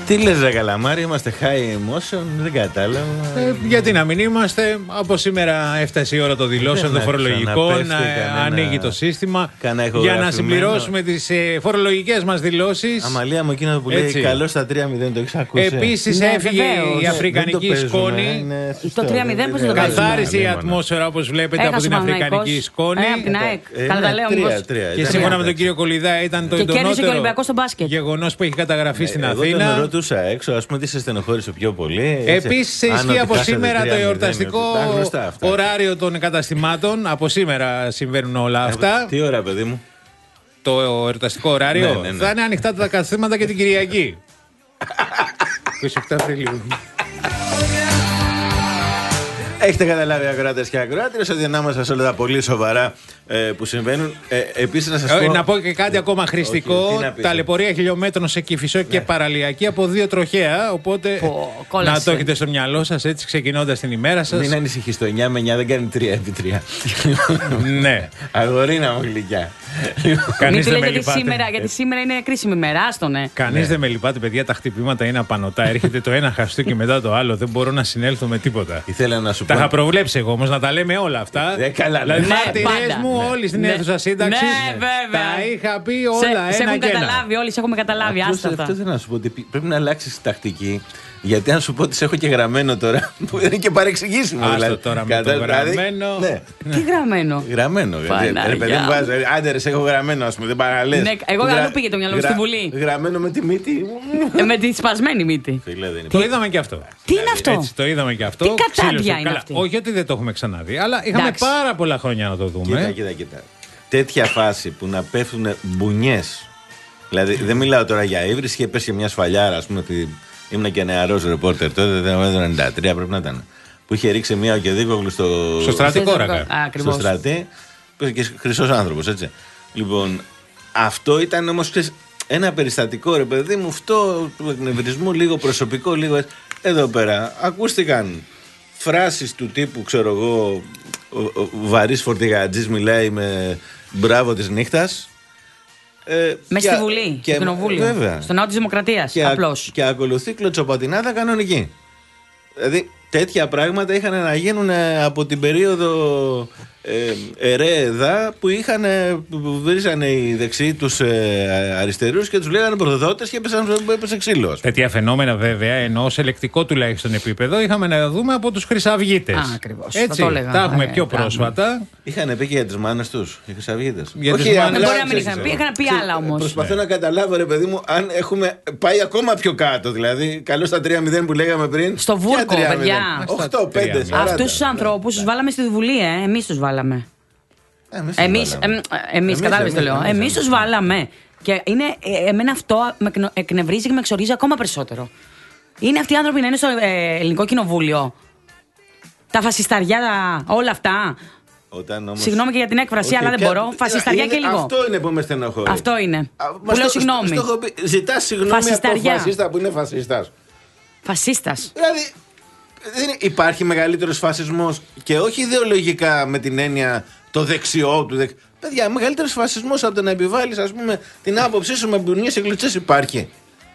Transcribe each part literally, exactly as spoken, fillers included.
Τι λες ρε Καλαμάρη, είμαστε high emotion, δεν κατάλαβα. Ε, γιατί να μην είμαστε, από σήμερα έφτασε η ώρα των δηλώσεων των φορολογικών, ανοίγει το σύστημα για να συμπληρώσουμε τις ε, φορολογικές μας δηλώσεις. Αμαλία μου, εκείνο που λέει καλώς στα τρία μηδέν, το έχεις ακούσει? Επίσης ναι, έφυγε βεβαίως. Η αφρικανική το σκόνη. Το τρία μηδέν πώς το καθάρισε η ατμόσφαιρα όπως βλέπετε από την αφρικανική σκόνη. Καλά τα λέω όμως. Και σύμφωνα με τον κύριο Κολιδά ήταν το εντονότερο γεγονός που έχει καταγραφεί στην Αθήνα. Ρωτούσα έξω, ας πούμε, τι σε στενοχώρησε πιο πολύ. Επίσης, ισχύει από σήμερα το εορταστικό ωράριο των καταστημάτων. Από σήμερα συμβαίνουν όλα αυτά. Τι ώρα, παιδί μου? Το εορταστικό ωράριο ναι, ναι, ναι. θα είναι ανοιχτά τα καταστήματα και την Κυριακή. είκοσι επτά Απριλίου. Έχετε καταλάβει, ακροάτες και ακροάτριες, ότι ανάμεσα σε όλα τα πολύ σοβαρά ε, που συμβαίνουν. Ε, επίσης, να σας πω. Ε, να πω και κάτι ακόμα χρηστικό. Ταλαιπωρία χιλιόμετρων σε Κηφισό ναι. και Παραλιακή από δύο τροχαία. Οπότε Πο, να το έχετε στο μυαλό σας έτσι ξεκινώντας την ημέρα σας. Μην ανησυχείς, το εννιά με εννιά δεν κάνει τρία επί τρία. Ναι. Αγορίνα μου γλυκιά. Κανείς δεν με λυπάται. Σήμερα, γιατί σήμερα είναι κρίσιμη μέρα, άστονε. Κανείς ναι. δεν με λυπάται, παιδιά. Τα χτυπήματα είναι απανωτά. Έρχεται το ένα χαστούκι μετά το άλλο. Δεν μπορώ να συνέλθω με τίποτα. Ήθελα να σου τα είχα προβλέψει εγώ όμως να τα λέμε όλα αυτά. Δεν καλά. Δηλαδή, μάρτυρες μου όλοι στην αίθουσα σύνταξη. Ναι, βέβαια. Τα είχα πει όλα σε, ένα σε και ένα. Καταλάβει, όλοι σε έχουμε καταλάβει. Άστα αυτά. Αυτό θέλω να σου πω ότι πρέπει να αλλάξεις τακτική. Γιατί αν σου πω ότι σε έχω και γραμμένο τώρα, που είναι και παρεξηγήσιμο. Άστο δηλαδή. τώρα με το γραμμένο. Ναι. Τι γραμμένο? Γραμμένο. Ρε παιδί μου βάζει. Άντε ρε, σε έχω γραμμένο, ας πούμε, δεν παραλες. Ναι, εγώ αλλού πήγε το μυαλό μου στη Βουλή. Γραμμένο με τη μύτη. Με τη σπασμένη μύτη. Το είδαμε και αυτό. Τι είναι αυτό? Έτσι, το είδαμε και αυτό. Τι κατάντια είναι αυτή? Όχι ότι δεν το έχουμε ξαναδεί, αλλά είχαμε πάρα πολλά χρόνια να το δούμε. Κοίτα, κοίτα, κοίτα. Τέτοια φάση που να πέφτουν μπουνιές. Δηλαδή δεν μιλάω τώρα για ύβριση, είχε πέσει μια σφαλιάρα, ας πούμε. Ήμουν και νεαρός ρεπόρτερ τότε, το ενενήντα τρία πρέπει να ήταν. Που είχε ρίξει μία ο Κεδίκογλου στο, στο στρατή Κόρακα. Στο στρατή. Και χρυσός άνθρωπος, έτσι. Λοιπόν, αυτό ήταν όμως ένα περιστατικό, ρε παιδί μου, αυτό του εκνευρισμού, λίγο προσωπικό, λίγο έτσι. Εδώ πέρα ακούστηκαν φράσεις του τύπου, ξέρω εγώ, ο, ο βαρύς φορτηγατζής μιλάει με μπράβο της νύχτας. Ε, Μέσα στη Βουλή, και, στο Κοινοβούλιο, βέβαια. Στο Ναό της Δημοκρατίας, και, απλώς. Και ακολουθεί κλωτσοπατινάδα κανονική. Δηλαδή τέτοια πράγματα είχαν να γίνουν από την περίοδο ε, Ερέδα που είχαν, που βρίζανε οι δεξιοί τους ε, αριστερούς και τους λέγανε προδότες και έπεσε ξύλο. Τέτοια φαινόμενα βέβαια, ενώ σε ελεκτικό τουλάχιστον επίπεδο, είχαμε να δούμε από τους χρυσαυγίτες. Α, ακριβώς. Έτσι, το έλεγα, τα έχουμε ε, πιο πρόσφατα. Είχαν πει και για τις μάνες τους, οι χρυσαυγίτες. Για τις μάνες. Δεν μπορεί να μην είχαν πει, είχαν πει άλλα όμως. Προσπαθώ ναι. να καταλάβω, ρε παιδί μου, αν έχουμε πάει ακόμα πιο κάτω. Δηλαδή, καλώς τα τρία μηδέν που λέγαμε πριν. Στο βούρκο, παιδιά. οκτώ πέντε. Αυτούς τους ανθρώπους τους βάλαμε στη Βουλή, ε. Εμείς τους βάλαμε. Εμείς, εμείς κατάλαβες το λέω. Εμείς τους βάλαμε. Και είναι, εμένα αυτό με εκνευρίζει και με εξορίζει ακόμα περισσότερο. Είναι αυτοί οι άνθρωποι να είναι στο ε, ελληνικό κοινοβούλιο. Τα φασισταριά, όλα αυτά. Όμως... Συγγνώμη και για την έκφραση, okay, αλλά δεν και... μπορώ. Φασισταριά είναι, και λίγο. Αυτό είναι που με στενοχωρεί. Αυτό είναι. Α, που λέω συγγνώμη. Ζητάς συγγνώμη από το φασίστα που είναι φασίστας. Φασίστας. Δηλαδή, δεν υπάρχει μεγαλύτερος φασισμός και όχι ιδεολογικά με την έννοια το δεξιό του. Δεξ... Παιδιά, μεγαλύτερος φασισμός από το να επιβάλλεις, ας πούμε, την άποψή σου με μπουνιές και γλυτσές υπάρχει.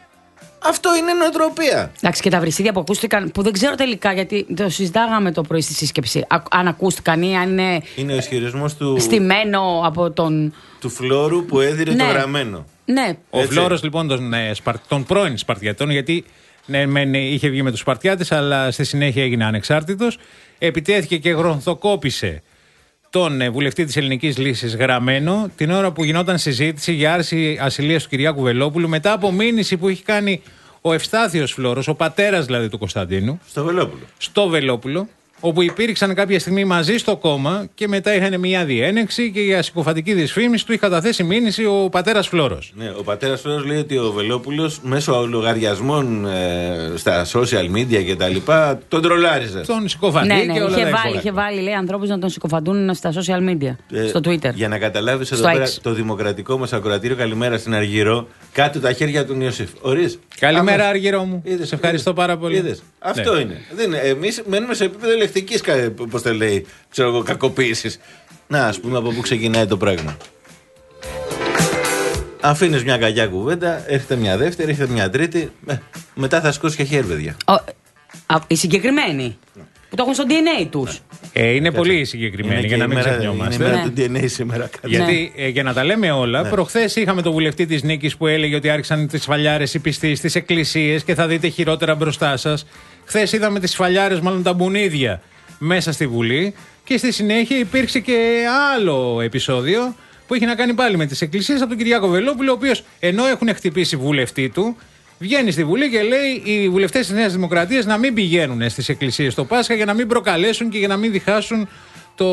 Αυτό είναι νοοτροπία. Εντάξει, και τα βρυσίδια που ακούστηκαν, που δεν ξέρω τελικά γιατί το συζητάγαμε το πρωί στη σύσκεψη. Αν ακούστηκαν ή αν είναι. Είναι ο ισχυρισμός του. Στημένο από τον. Του Φλόρου που έδιρε ναι. το γραμμένο. Ναι. Ο Φλόρος λοιπόν των, ναι, των πρώην Σπαρτιατών, γιατί ναι, μεν, είχε βγει με τους Σπαρτιάτες, αλλά στη συνέχεια έγινε ανεξάρτητος. Επιτέθηκε και γρονθοκόπησε τον ε, βουλευτή της Ελληνικής Λύσης Γραμμένο την ώρα που γινόταν συζήτηση για άρση ασυλίας του Κυριάκου Βελόπουλου μετά από μήνυση που έχει κάνει ο Ευστάθιος Φλόρος, ο πατέρας δηλαδή του Κωνσταντίνου. Στο Βελόπουλο. Στο Βελόπουλο, όπου υπήρξαν κάποια στιγμή μαζί στο κόμμα και μετά είχαν μια διένεξη και για συκοφαντική δυσφήμιση του είχε καταθέσει μήνυση ο πατέρας Φλόρος. Ναι, ο πατέρας Φλόρος λέει ότι ο Βελόπουλος μέσω λογαριασμών ε, στα social media και τα λοιπά τον τρολάριζε. Τον συκοφαντεί ναι, ναι, και όλα είχε τα βάλει, είχε βάλει λέει, ανθρώπους να τον συκοφαντούν στα social media, ε, στο Twitter. Για να καταλάβεις εδώ πέρα το δημοκρατικό μας ακροατήριο, καλημέρα στην Αργυρό, κάτω τα χέρια του Ιωσήφ. Ορίς. Καλημέρα, Άμα... Αργυρό μου. Είδες, σε ευχαριστώ είδες, πάρα πολύ. Είδες. Αυτό ναι. είναι. Δεν, εμείς μένουμε σε επίπεδο ελεκτικής, πώς το λέει, ξέρω εγώ, κακοποίησης. Να, ας πούμε από πού ξεκινάει το πράγμα. Αφήνεις μια κακιά κουβέντα, έρχεται μια δεύτερη, έρχεται μια τρίτη. Ε, μετά θα σηκώσει και χέρι, παιδιά. Ο, α, οι συγκεκριμένοι. Ναι. Που το έχουν στο ντι εν έι τους. Ε, είναι πολύ συγκεκριμένοι, για να μην ξεχνιόμαστε. Είναι η μέρα του ντι εν έι σήμερα. Γιατί ναι. ε, για να τα λέμε όλα, ναι. προχθές είχαμε τον βουλευτή της Νίκης που έλεγε ότι άρχισαν τις σφαλιάρες οι πιστοί στις εκκλησίες και θα δείτε χειρότερα μπροστά σας. Χθες είδαμε τις σφαλιάρες, μάλλον τα μπουνίδια, μέσα στη Βουλή. Και στη συνέχεια υπήρξε και άλλο επεισόδιο που έχει να κάνει πάλι με τις εκκλησίες από τον Κυριάκο Βελόπουλο, ο οποίος ενώ έχουν χτυπήσει βουλευτή του, βγαίνει στη Βουλή και λέει οι βουλευτές της Νέας Δημοκρατίας να μην πηγαίνουν στις εκκλησίες στο Πάσχα για να μην προκαλέσουν και για να μην διχάσουν το...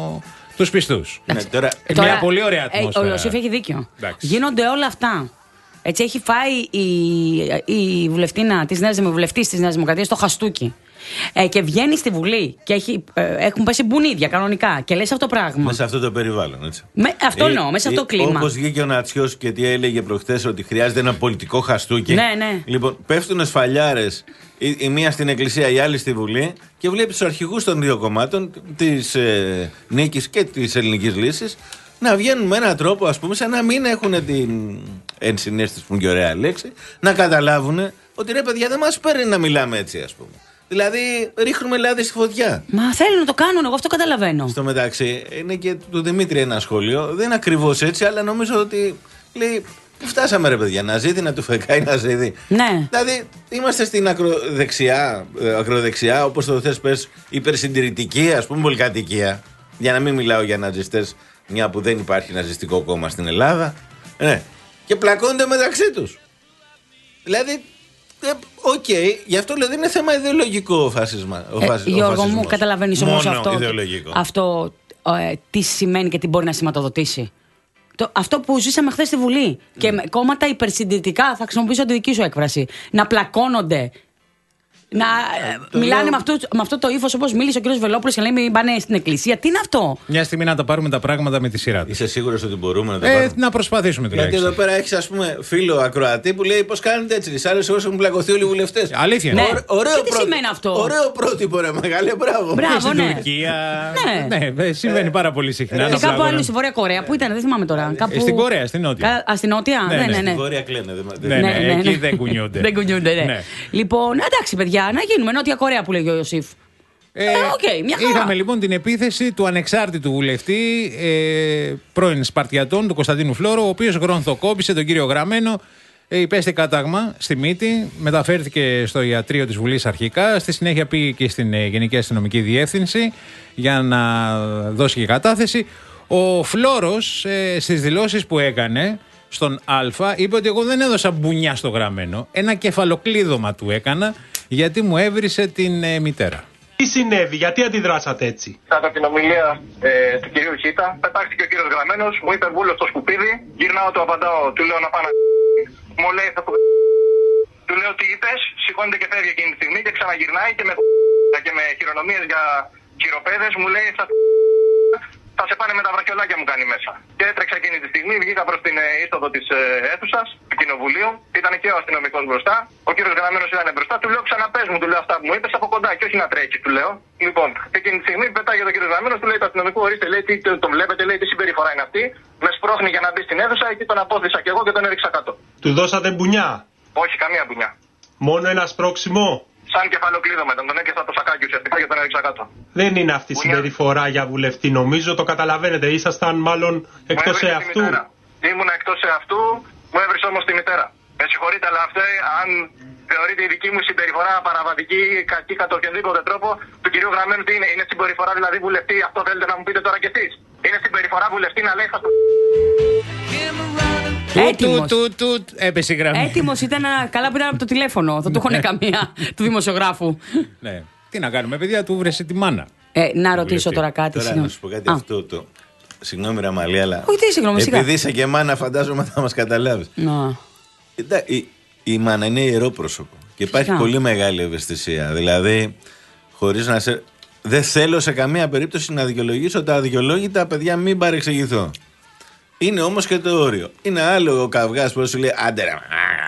τους πιστούς. Ναι, τώρα... Μια τώρα, πολύ ωραία ατμόσφαιρα. Ε, ο Ιωσήφ έχει δίκιο. Εντάξει. Γίνονται όλα αυτά. Έτσι έχει φάει η, η βουλευτήνα της Νέας, βουλευτής της Νέας Δημοκρατίας στο χαστούκι. Ε, και βγαίνει στη Βουλή και έχει, ε, έχουν πέσει μπουνίδια κανονικά και λες αυτό το πράγμα. Μέσα σε αυτό το περιβάλλον, έτσι. Με, αυτό εννοώ, ε, μέσα σε αυτό το κλίμα. Όπως βγήκε ο Νατσιός και τι έλεγε προχθές ότι χρειάζεται ένα πολιτικό χαστούκι. Ναι, ναι. Λοιπόν, πέφτουν σφαλιάρες η, η μία στην Εκκλησία, η άλλη στη Βουλή και βλέπεις τους αρχηγούς των δύο κομμάτων, της ε, Νίκης και της Ελληνικής Λύσης, να βγαίνουν με έναν τρόπο, ας πούμε, σαν να μην έχουν την ενσυναίσθηση, που είναι και ωραία λέξη, να καταλάβουν ότι ρε παιδιά δεν μας παίρνει να μιλάμε έτσι, ας πούμε. Δηλαδή, ρίχνουμε λάδι στη φωτιά. Μα θέλουν να το κάνουν, εγώ αυτό καταλαβαίνω. Στο μεταξύ, είναι και του Δημήτρη ένα σχόλιο. Δεν είναι ακριβώς έτσι, αλλά νομίζω ότι λέει. Πού φτάσαμε, ρε παιδιά, να ζήτη, να του φεκάει, να ζήτη. Ναι. Δηλαδή, είμαστε στην ακροδεξιά, ακροδεξιά όπως το θες πες, υπερσυντηρητική, ας πούμε, πολυκατοικία. Για να μην μιλάω για ναζιστές, μια που δεν υπάρχει ναζιστικό κόμμα στην Ελλάδα. Ναι. Και πλακώνται μεταξύ τους. Δηλαδή. Οκ, okay, γι' αυτό λέω δεν είναι θέμα ιδεολογικό ο, φασισμα, ο, φασ, ε, ο Γιώργο μου, καταλαβαίνεις όμως αυτό, ιδεολογικό. αυτό ε, τι σημαίνει και τι μπορεί να σηματοδοτήσει. Το, αυτό που ζήσαμε χθες στη Βουλή. Mm. Και με κόμματα υπερσυντηρητικά, θα χρησιμοποιήσω τη δική σου έκφραση, να πλακώνονται. Να ε, μιλάνε λέω... με, αυτό, με αυτό το ύφος όπως μίλησε ο κ. Βελόπουλος και λέει μην πάνε στην εκκλησία. Τι είναι αυτό? Μια στιγμή να τα πάρουμε τα πράγματα με τη σειρά τους. Είσαι σίγουρος ότι μπορούμε να τα ε, πάρουμε? Να προσπαθήσουμε τουλάχιστον. Γιατί εδώ πέρα έχεις, ας πούμε, φίλο ακροατή που λέει πώς κάνετε έτσι. Τις άλλες ώρες έχουν πλακωθεί όλοι οι βουλευτές. Αλήθεια. Ναι. Ω, ωραίο και τι πρό... σημαίνει αυτό? Ωραίο πρότυπο, ρε μεγάλε, μπράβο. Μπράβο, στην ναι. Τουρκία. Ναι, ναι συμβαίνει ε, πάρα πολύ συχνά. Και κάπου άλλο στη Βόρεια Κορέα. Πού ήταν, δεν θυμάμαι τώρα. Ε, στην Κορέα, στην Νότια. Α, στην Νότια, ναι, ναι. Στην Βόρεια κλαίνε. Εκεί δεν κουνιούνται. Δεν κουνιούνται, ναι. Λοιπόν, εντάξει, παιδιά, να γίνουμε Νότια Κορέα που λέγει ο Ιωσήφ. Ε, ε, okay, μια χαρά. Είχαμε λοιπόν την επίθεση του ανεξάρτητου βουλευτή ε, πρώην Σπαρτιατών, του Κωνσταντίνου Φλόρου, ο οποίος γρονθοκόπησε τον κύριο Γραμμένο. Ε, υπέστη κάταγμα στη μύτη, μεταφέρθηκε στο ιατρείο της Βουλής αρχικά. Στη συνέχεια πήγε και στην ε, Γενική Αστυνομική Διεύθυνση για να δώσει και κατάθεση. Ο Φλόρος ε, στις δηλώσεις που έκανε στον Α είπε ότι εγώ δεν έδωσα μπουνιά στο Γραμμένο. Ένα κεφαλοκλείδωμα του έκανα γιατί μου έβρισε την ε, μητέρα. Τι συνέβη, γιατί αντιδράσατε έτσι? Κατά την ομιλία ε, του κυρίου Χίτα, πετάχτηκε ο κύριος Γραμμένος, μου είπε βούλο στο σκουπίδι, γυρνάω, του απαντάω, του λέω να πάω να μου λέει θα το του λέω τι είπες, σηκώνεται και φεύγει εκείνη τη στιγμή και ξαναγυρνάει και με και με χειρονομίες για χειροπέδες μου λέει θα θα σε πάνε με τα βραχιολάκια μου κάνει μέσα. Και έτρεξα εκείνη τη στιγμή, βγήκα προς την είσοδο της αίθουσας του κοινοβουλίου. Ήταν και ο αστυνομικός μπροστά. Ο κύριος Γραμμένος ήταν μπροστά. Του λέω ξαναπες μου, του λέω αυτά που μου είπες από κοντά και όχι να τρέχει, του λέω. Λοιπόν, εκείνη τη στιγμή πετάγει ο κύριος Γραμμένος, του λέει το αστυνομικό, ορίστε, λέει τι τον βλέπετε, λέει τι συμπεριφορά είναι αυτή. Με σπρώχνει για να μπει στην αίθουσα, εκεί τον απόθυσα και εγώ και τον έριξα κάτω. Του δώσατε μπουνιά? Όχι, καμία μπουνιά. Μόνο ένα σπρώξιμο? Σαν κεφαλοκλείδωμα ήταν, τον έκανα το σακάκι ουσιαστικά και τον έριξα κάτω. Δεν είναι αυτή η συμπεριφορά για βουλευτή, νομίζω, το καταλαβαίνετε. Ήσασταν μάλλον εκτός εαυτού. Ήμουνα εκτός εαυτού, μου έβρισε όμως τη μητέρα. Με συγχωρείτε, αλλά αυτό, αν θεωρείτε η δική μου συμπεριφορά παραβατική, κακή κατά οποιονδήποτε τρόπο, του κυρίου Γραμμένου τι είναι, είναι συμπεριφορά δηλαδή βουλευτή, αυτό θέλετε να μου πείτε τώρα κι εσείς? Είναι συμπεριφορά βουλευτή να λέει θα το. Έτοιμος. Του, του, του, έπεσε η γραμμή. Έτοιμος ήταν, καλά που ήταν από το τηλέφωνο. Θα του έχουν καμία του δημοσιογράφου. Ναι. Τι να κάνουμε, παιδιά, του βρέσε τη μάνα. Ε, να ρωτήσω τώρα κάτι. Τώρα να σου πω κάτι αυτό το. Συγγνώμη, Ραμαλή, αλλά. Όχι, τι συγγνώμη, σιγά. Επειδή είσαι και μάνα, φαντάζομαι θα μας καταλάβεις. Να. Η, η μάνα είναι ιερό πρόσωπο. Και υπάρχει Φυσικά. πολύ μεγάλη ευαισθησία. Δηλαδή, χωρίς να σε. Δεν θέλω σε καμία περίπτωση να δικαιολογήσω τα αδικαιολόγητα, παιδιά, μην παρεξηγηθώ. Είναι όμως και το όριο. Είναι άλλο ο καυγάς που σου λέει άντε ρε,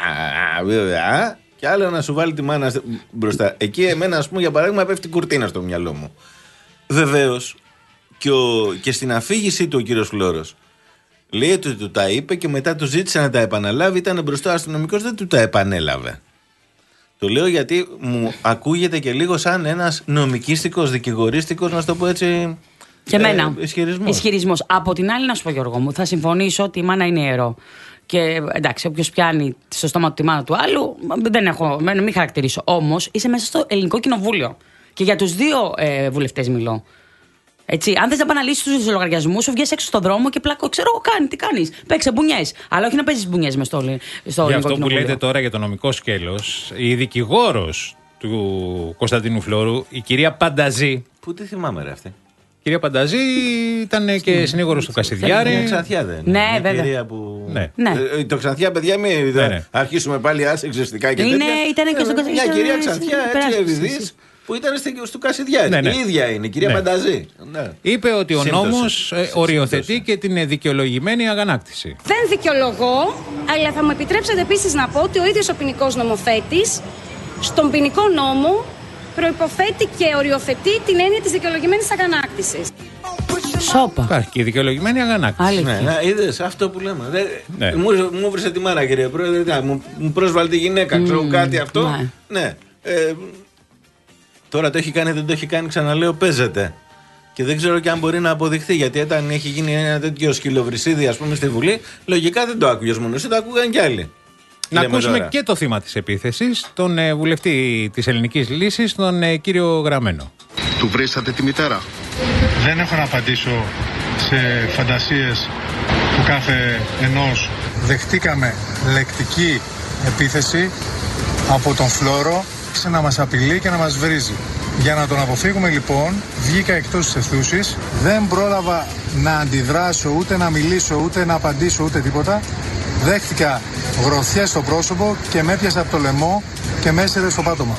και άλλο να σου βάλει τη μάνα μπροστά. Εκεί εμένα, ας πούμε, για παράδειγμα, πέφτει κουρτίνα στο μυαλό μου. Βεβαίως και, ο, και στην αφήγησή του ο κύριος Φλόρος Λέει ότι του τα είπε και μετά του ζήτησε να τα επαναλάβει. Ήταν μπροστά ο αστυνομικός, δεν του τα επανέλαβε. Το λέω γιατί μου ακούγεται και λίγο σαν ένας νομικίστικος, δικηγορίστικος, να το πω έτσι. Και εμένα. Ε, ισχυρισμός. Ισχυρισμός. Από την άλλη, να σου πω, Γιώργο μου, θα συμφωνήσω ότι η μάνα είναι ιερό. Και εντάξει, όποιος πιάνει στο στόμα του τη μάνα του άλλου, δεν έχω, μην χαρακτηρίσω. Όμως είσαι μέσα στο ελληνικό κοινοβούλιο. Και για τους δύο ε, βουλευτές μιλώ. Έτσι, αν θες να επαναλύσεις τους λογαριασμούς σου, βγες έξω στον δρόμο και πλάκω, ξέρω εγώ, κάνει, τι κάνεις. Παίξε μπουνιές. Αλλά όχι να παίζεις μπουνιές μες στο, στο ελληνικό κοινοβούλιο. Για αυτό που λέτε τώρα για το νομικό σκέλος, η δικηγόρος του Κωνσταντίνου Φλόρου, η κυρία Πανταζή. Πού τη θυμάμαι, ρε αυτή. Η κυρία Πανταζή ήταν και συνήγορος του Κασιδιάρη. Είναι Ξανθιά, δεν είναι? Ναι, η βέβαια. Κυρία που... Ναι. Ναι. Ε, το Ξανθιά, παιδιά, μην ναι, ναι. αρχίσουμε πάλι άσε εξωστικά και είναι, τέτοια. Ήταν και στο Κασιδιάρη. Μια κυρία Ξανθιά, έτσι ευηδής, που ήταν στο Κασιδιάρη. Ναι, ναι. Η ίδια είναι, η κυρία ναι. Πανταζή. Ναι. Είπε ότι ο Σύμπτωση. νόμος ε, οριοθετεί και την δικαιολογημένη αγανάκτηση. Δεν δικαιολογώ, αλλά θα μου επιτρέψετε επίσης να πω ότι ο ίδιος ο ποινικός νομοθέτης στον ποινικό νόμο προϋποθέτει και οριοθετεί την έννοια της δικαιολογημένης αγανάκτησης. Σόπα. Υπάρχει και η δικαιολογημένη αγανάκτηση. Ναι, ναι, είδες αυτό που λέμε. Δεν, Ναι. Μου, μου έβρισε τη μάνα, κύριε Πρόεδρε. Μου, μου πρόσβαλε τη γυναίκα, mm, ξέρω κάτι αυτό. Ναι. Ναι. Ε, τώρα το έχει κάνει, δεν το έχει κάνει, ξαναλέω, παίζεται. Και δεν ξέρω και αν μπορεί να αποδειχθεί. Γιατί όταν έχει γίνει ένα τέτοιο σκυλοβρυσίδι, ας πούμε, στη Βουλή, λογικά δεν το άκουγες μόνο εσύ, το άκουγαν κι άλλοι. Να Λέμε ακούσουμε τώρα. και το θύμα της επίθεσης, τον ε, βουλευτή της Ελληνικής Λύσης, τον ε, κύριο Γραμμένο. Του βρήσατε τη μητέρα? Δεν έχω να απαντήσω σε φαντασίες του κάθε ενός. Δεχτήκαμε λεκτική επίθεση από τον Φλόρο σε να μας απειλεί και να μας βρίζει. Για να τον αποφύγουμε λοιπόν βγήκα εκτός της ευθούσης. Δεν πρόλαβα να αντιδράσω, ούτε να μιλήσω, ούτε να απαντήσω, ούτε τίποτα. Δέχτηκα γροθιές στο πρόσωπο και με έπιασε από το λαιμό και με έσαιρε στο πάτωμα.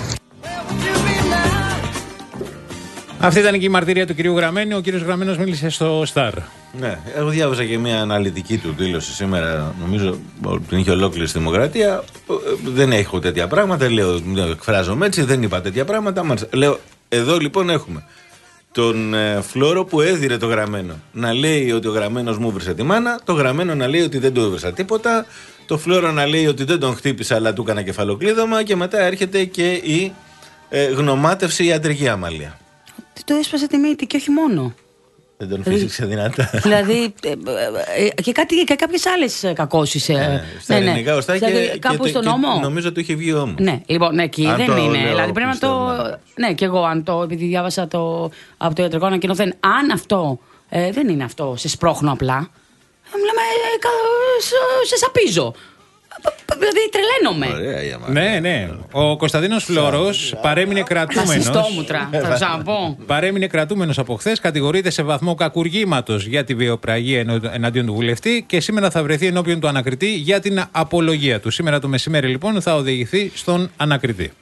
Αυτή ήταν και η μαρτυρία του κυρίου Γραμμένου. Ο κύριος Γραμμένος μίλησε στο Σταρ. Ναι, εγώ διάβασα και μια αναλυτική του δήλωση σήμερα. Νομίζω ότι την είχε ολόκληρη στη Δημοκρατία. Δεν έχω τέτοια πράγματα. Λέω, εκφράζομαι έτσι, δεν είπα τέτοια πράγματα. Λέω, εδώ λοιπόν έχουμε τον ε, Φλόρο που έδιρε το Γραμμένο να λέει ότι ο Γραμμένος μου έβρισε τη μάνα, το Γραμμένο να λέει ότι δεν του έβρισα τίποτα, το Φλόρο να λέει ότι δεν τον χτύπησα αλλά του έκανα κεφαλοκλείδωμα και μετά έρχεται και η ε, γνωμάτευση ιατρική αμαλία. Τι το έσπασε τη μύτη και όχι μόνο. Δεν τον φύσηξε δυνατά. Δηλαδή ε, ε, ε, και, κάτι, και κάποιες άλλες κακώσεις. Ε, ναι, στα ναι, ελληνικά ωστά δηλαδή, και, κάπου και, στον και, νόμο. νομίζω του είχε βγει όμως. Ναι, λοιπόν, ναι, εκεί αν δεν το είναι. λέω, Δηλαδή πρέπει να το. Ναι, και εγώ αν το. Επειδή διάβασα το, από το ιατρικό ανακοινωθέν, αν αυτό ε, δεν είναι αυτό, σε σπρώχνω απλά. Μιλάμε, ε, σε, σε σαπίζω. Δηλαδή τρελαίνομαι. Ωραία, η αμάρια. Ναι, ναι. Ο Κωνσταντίνος Φλόρος παρέμεινε κρατούμενος. Ασυστόμουτρα, θα το ξαναπώ. Παρέμεινε κρατούμενος από χθες, κατηγορείται σε βαθμό κακουργήματος για τη βιοπραγία εναντίον του βουλευτή και σήμερα θα βρεθεί ενώπιον του ανακριτή για την απολογία του. Σήμερα το μεσημέρι λοιπόν θα οδηγηθεί στον ανακριτή.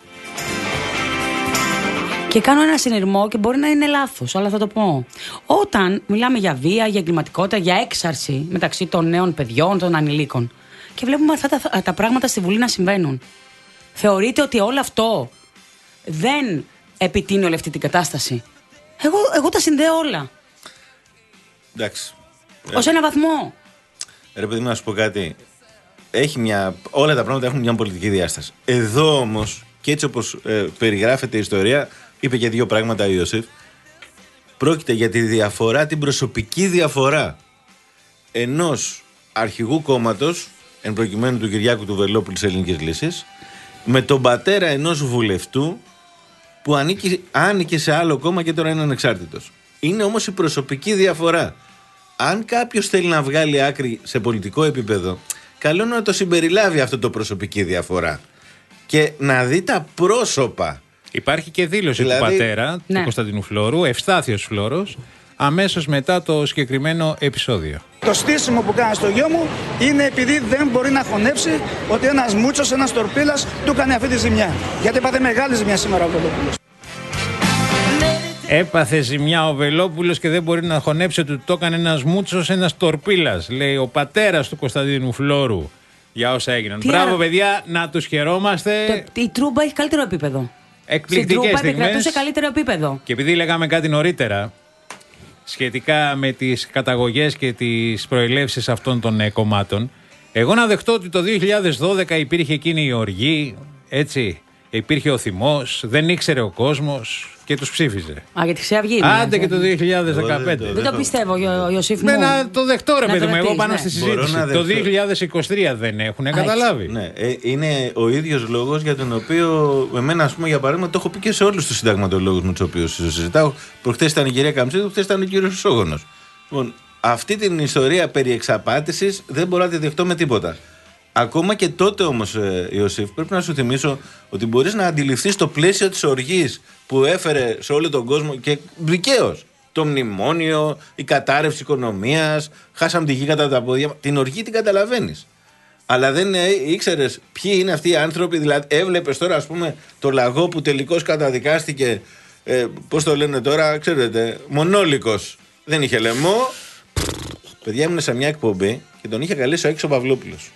Και κάνω ένα συνειρμό και μπορεί να είναι λάθος, αλλά θα το πω. Όταν μιλάμε για βία, για εγκληματικότητα, για έξαρση μεταξύ των νέων παιδιών, των ανηλίκων, και βλέπουμε αυτά τα, τα πράγματα στη Βουλή να συμβαίνουν, θεωρείτε ότι όλο αυτό δεν επιτείνει όλη αυτή την κατάσταση? Εγώ, εγώ τα συνδέω όλα. Εντάξει. Ως ένα βαθμό. Ρε παιδί μου, να σου πω κάτι. Έχει μια, όλα τα πράγματα έχουν μια πολιτική διάσταση. Εδώ όμως, και έτσι όπως ε, περιγράφεται η ιστορία, είπε και δύο πράγματα ο Ιωσήφ. Πρόκειται για τη διαφορά, την προσωπική διαφορά ενός αρχηγού κόμματος, εν προκειμένου του Κυριάκου του Βελόπουλου της Ελληνικής Λύσης, με τον πατέρα ενός βουλευτού που ανήκει, άνοικε σε άλλο κόμμα και τώρα είναι ανεξάρτητος. Είναι όμως η προσωπική διαφορά. Αν κάποιος θέλει να βγάλει άκρη σε πολιτικό επίπεδο, καλό είναι να το συμπεριλάβει αυτό το προσωπική διαφορά και να δει τα πρόσωπα. Υπάρχει και δήλωση δηλαδή, του πατέρα, ναι. του Κωνσταντίνου Φλόρου, Ευστάθιος Φλόρος, αμέσως μετά το συγκεκριμένο επεισόδιο. Το στήσιμο που κάνει στο γιο μου είναι επειδή δεν μπορεί να χωνέψει ότι ένας μούτσος, ένας τορπίλας του έκανε αυτή τη ζημιά. Γιατί έπαθε μεγάλη ζημιά σήμερα ο Βελόπουλος. Έπαθε ζημιά ο Βελόπουλος και δεν μπορεί να χωνέψει ότι το έκανε ένας μούτσος, ένας τορπίλας, λέει ο πατέρας του Κωνσταντίνου Φλόρου για όσα έγιναν. Τι Μπράβο, άρα... παιδιά, να τους χαιρόμαστε. Το, η Τρούμπα έχει καλύτερο επίπεδο. Εκπληκτικές Στην Τρούμπα στιγμές. επικρατούσε καλύτερο επίπεδο. Και επειδή λέγαμε κάτι νωρίτερα, σχετικά με τις καταγωγές και τις προελεύσεις αυτών των ε, κομμάτων. Εγώ να δεχτώ ότι το δύο χιλιάδες δώδεκα υπήρχε εκείνη η οργή, έτσι, υπήρχε ο θυμός, δεν ήξερε ο κόσμος και τους ψήφιζε. Α, για τη Χρυσή Αυγή. Άντε και το δύο χιλιάδες δεκαπέντε. Δεν το πιστεύω, Ιωσήφ μου. Ναι, να το δεχτώ ρε παιδί μου, εγώ πάνω ναι. στη συζήτηση. Το δύο χιλιάδες είκοσι τρία δεν έχουν καταλάβει. Ναι, ε, είναι ο ίδιος λόγος για τον οποίο εμένα, ας πούμε, για παράδειγμα, το έχω πει και σε όλους τους συνταγματολόγους με τους οποίους συζητάω. Προχθές ήταν η κυρία Καμψίδου, χθες ήταν ο κύριος Χρυσόγονος. Λοιπόν, αυτή την ιστορία περί εξαπάτησης δεν μπορώ να τη δεχτώ με τίποτα. Ακόμα και τότε όμως, ε, Ιωσήφ, πρέπει να σου θυμίσω ότι μπορείς να αντιληφθείς το πλαίσιο της οργής που έφερε σε όλο τον κόσμο και δικαίως. Το μνημόνιο, η κατάρρευση οικονομίας, χάσαμε τη γη κατά τα πόδια. Την οργή την καταλαβαίνεις. Αλλά δεν ε, ήξερες ποιοι είναι αυτοί οι άνθρωποι. Δηλαδή, έβλεπες τώρα, ας πούμε, το λαγό που τελικώς καταδικάστηκε. Ε, πώς το λένε τώρα, ξέρετε, μονόλικος. Δεν είχε λαιμό. Παιδιά, ήμουν σε μια εκπομπή και τον είχε καλέσει ο Άκης ο Παυλόπουλος.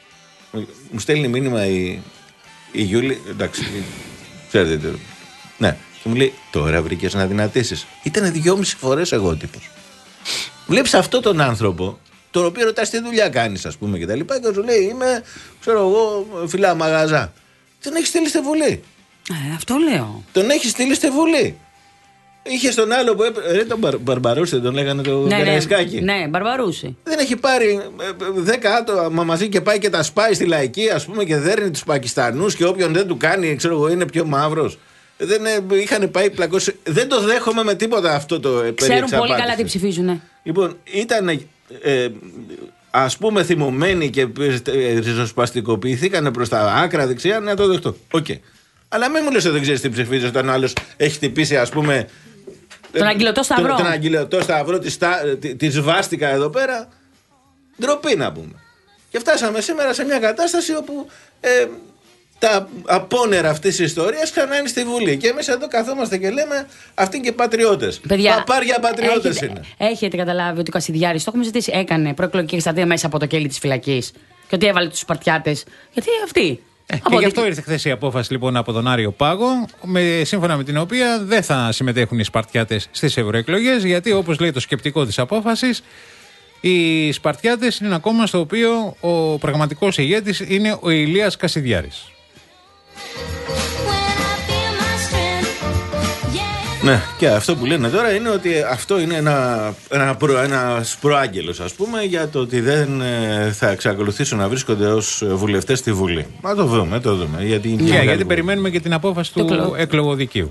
Μου στέλνει μήνυμα η, η Γιούλη, εντάξει, ξέρετε, ναι, και μου λέει, τώρα βρήκες να δυνατήσεις. Ήτανε δυόμιση φορές εγώ τύπος. Βλέπεις αυτόν τον άνθρωπο, τον οποίο ρωτάς τι δουλειά κάνεις, ας πούμε, και τα λοιπά, και σου λέει, είμαι, ξέρω εγώ, φιλά μαγαζά. Τον έχει στείλει στη Βουλή. Ε, αυτό λέω. Τον έχει στείλει στη Βουλή. Είχε τον άλλο που έπρεπε. Ρε τον Μπαρ, Μπαρμπαρούση, τον λέγανε το ναι, Καραϊσκάκι. Ναι, ναι, Μπαρμπαρούση. Δεν έχει πάρει δέκα άτομα μαζί και πάει και τα σπάει στη λαϊκή, ας πούμε, και δέρνει τους Πακιστανούς και όποιον δεν του κάνει, ξέρω εγώ, είναι πιο μαύρος. Δεν είχαν πάει πλακώσει. Δεν το δέχομαι με τίποτα αυτό το περί Ξέρουν εξαπάτησης. πολύ καλά τι ψηφίζουνε. Λοιπόν, ήταν. Ε, ας πούμε θυμωμένοι και ριζοσπαστικοποιηθήκανε προς τα άκρα δεξιά, να το δεχτώ. Οκ. Okay. Αλλά μην μου λες ότι δεν ξέρεις τι ψηφίζεις όταν ο άλλος έχει χτυπήσει, ας πούμε. Τον αγγυλωτό σταυρό. Τον, τον αγγυλωτό σταυρό, τη, τη, τη σβάστηκα εδώ πέρα. Ντροπή να πούμε. Και φτάσαμε σήμερα σε μια κατάσταση όπου ε, τα απόνερα αυτής της ιστορίας ξανά είναι στη Βουλή. Και εμείς εδώ καθόμαστε και λέμε αυτοί και πατριώτες. Παιδιά, παπάρια πατριώτες έχετε, είναι. Έχετε καταλάβει ότι ο Κασιδιάρης, το έχουμε ζητήσει, έκανε προεκλογική εκστρατεία μέσα από το κέλι της φυλακής. Και ότι έβαλε τους Σπαρτιάτες. Γιατί αυτοί. Ε, και γι' αυτό ήρθε χθες η απόφαση λοιπόν από τον Άριο Πάγο, με, σύμφωνα με την οποία δεν θα συμμετέχουν οι Σπαρτιάτες στις ευρωεκλογές, γιατί όπως λέει το σκεπτικό της απόφασης, οι Σπαρτιάτες είναι ένα κόμμα στο οποίο ο πραγματικός ηγέτης είναι ο Ηλίας Κασιδιάρης. Ναι, και αυτό που λένε τώρα είναι ότι αυτό είναι ένα, ένα προ, ένας προάγγελος, ας πούμε, για το ότι δεν ε, θα εξακολουθήσουν να βρίσκονται ως βουλευτές στη Βουλή. Μα το δούμε, το δούμε. Γιατί, yeah, γιατί περιμένουμε και την απόφαση του εκλογ... εκλογοδικείου.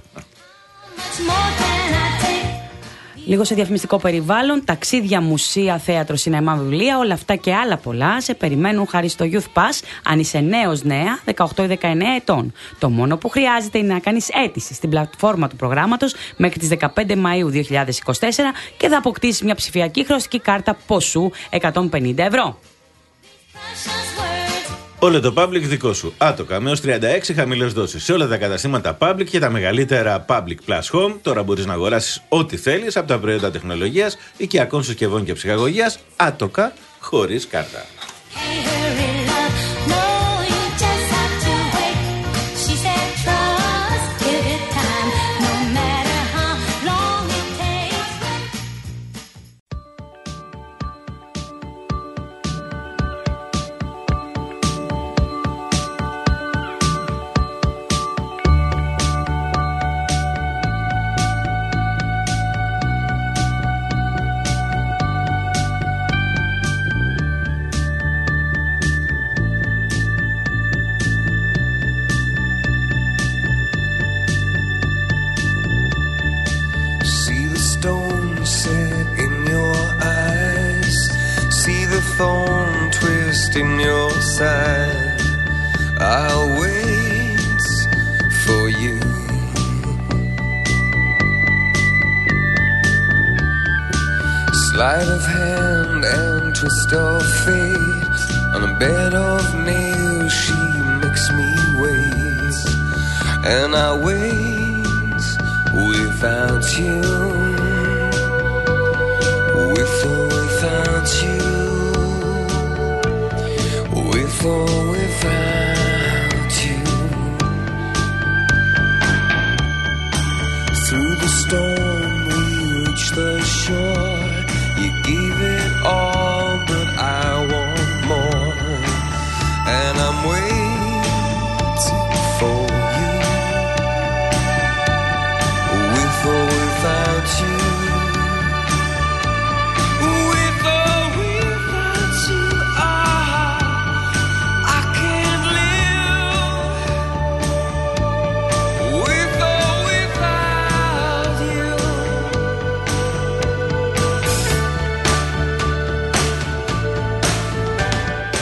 Λίγο σε διαφημιστικό περιβάλλον, ταξίδια, μουσεία, θέατρο, σινεμά, βιβλία, όλα αυτά και άλλα πολλά σε περιμένουν χάρη στο Youth Pass αν είσαι νέος νέα, δεκαοκτώ ή δεκαεννέα ετών. Το μόνο που χρειάζεται είναι να κάνεις αίτηση στην πλατφόρμα του προγράμματος μέχρι τις δεκαπέντε Μαΐου δύο χιλιάδες είκοσι τέσσερα και θα αποκτήσεις μια ψηφιακή χρεωστική κάρτα ποσού εκατόν πενήντα ευρώ. Όλο το Public δικό σου. Άτοκα με έως τριάντα έξι χαμηλές δόσεις. Σε όλα τα καταστήματα Public και τα μεγαλύτερα Public Plus Home. Τώρα μπορείς να αγοράσεις ό,τι θέλεις από τα προϊόντα τεχνολογίας, οικιακών συσκευών και ψυχαγωγίας. Άτοκα χωρίς κάρτα. In your side, I'll wait for you. Sleight of hand and twist of fate. On a bed of nails, she makes me wait, and I wait without you, with or without you. With or without you. Through the storm we reach the shore.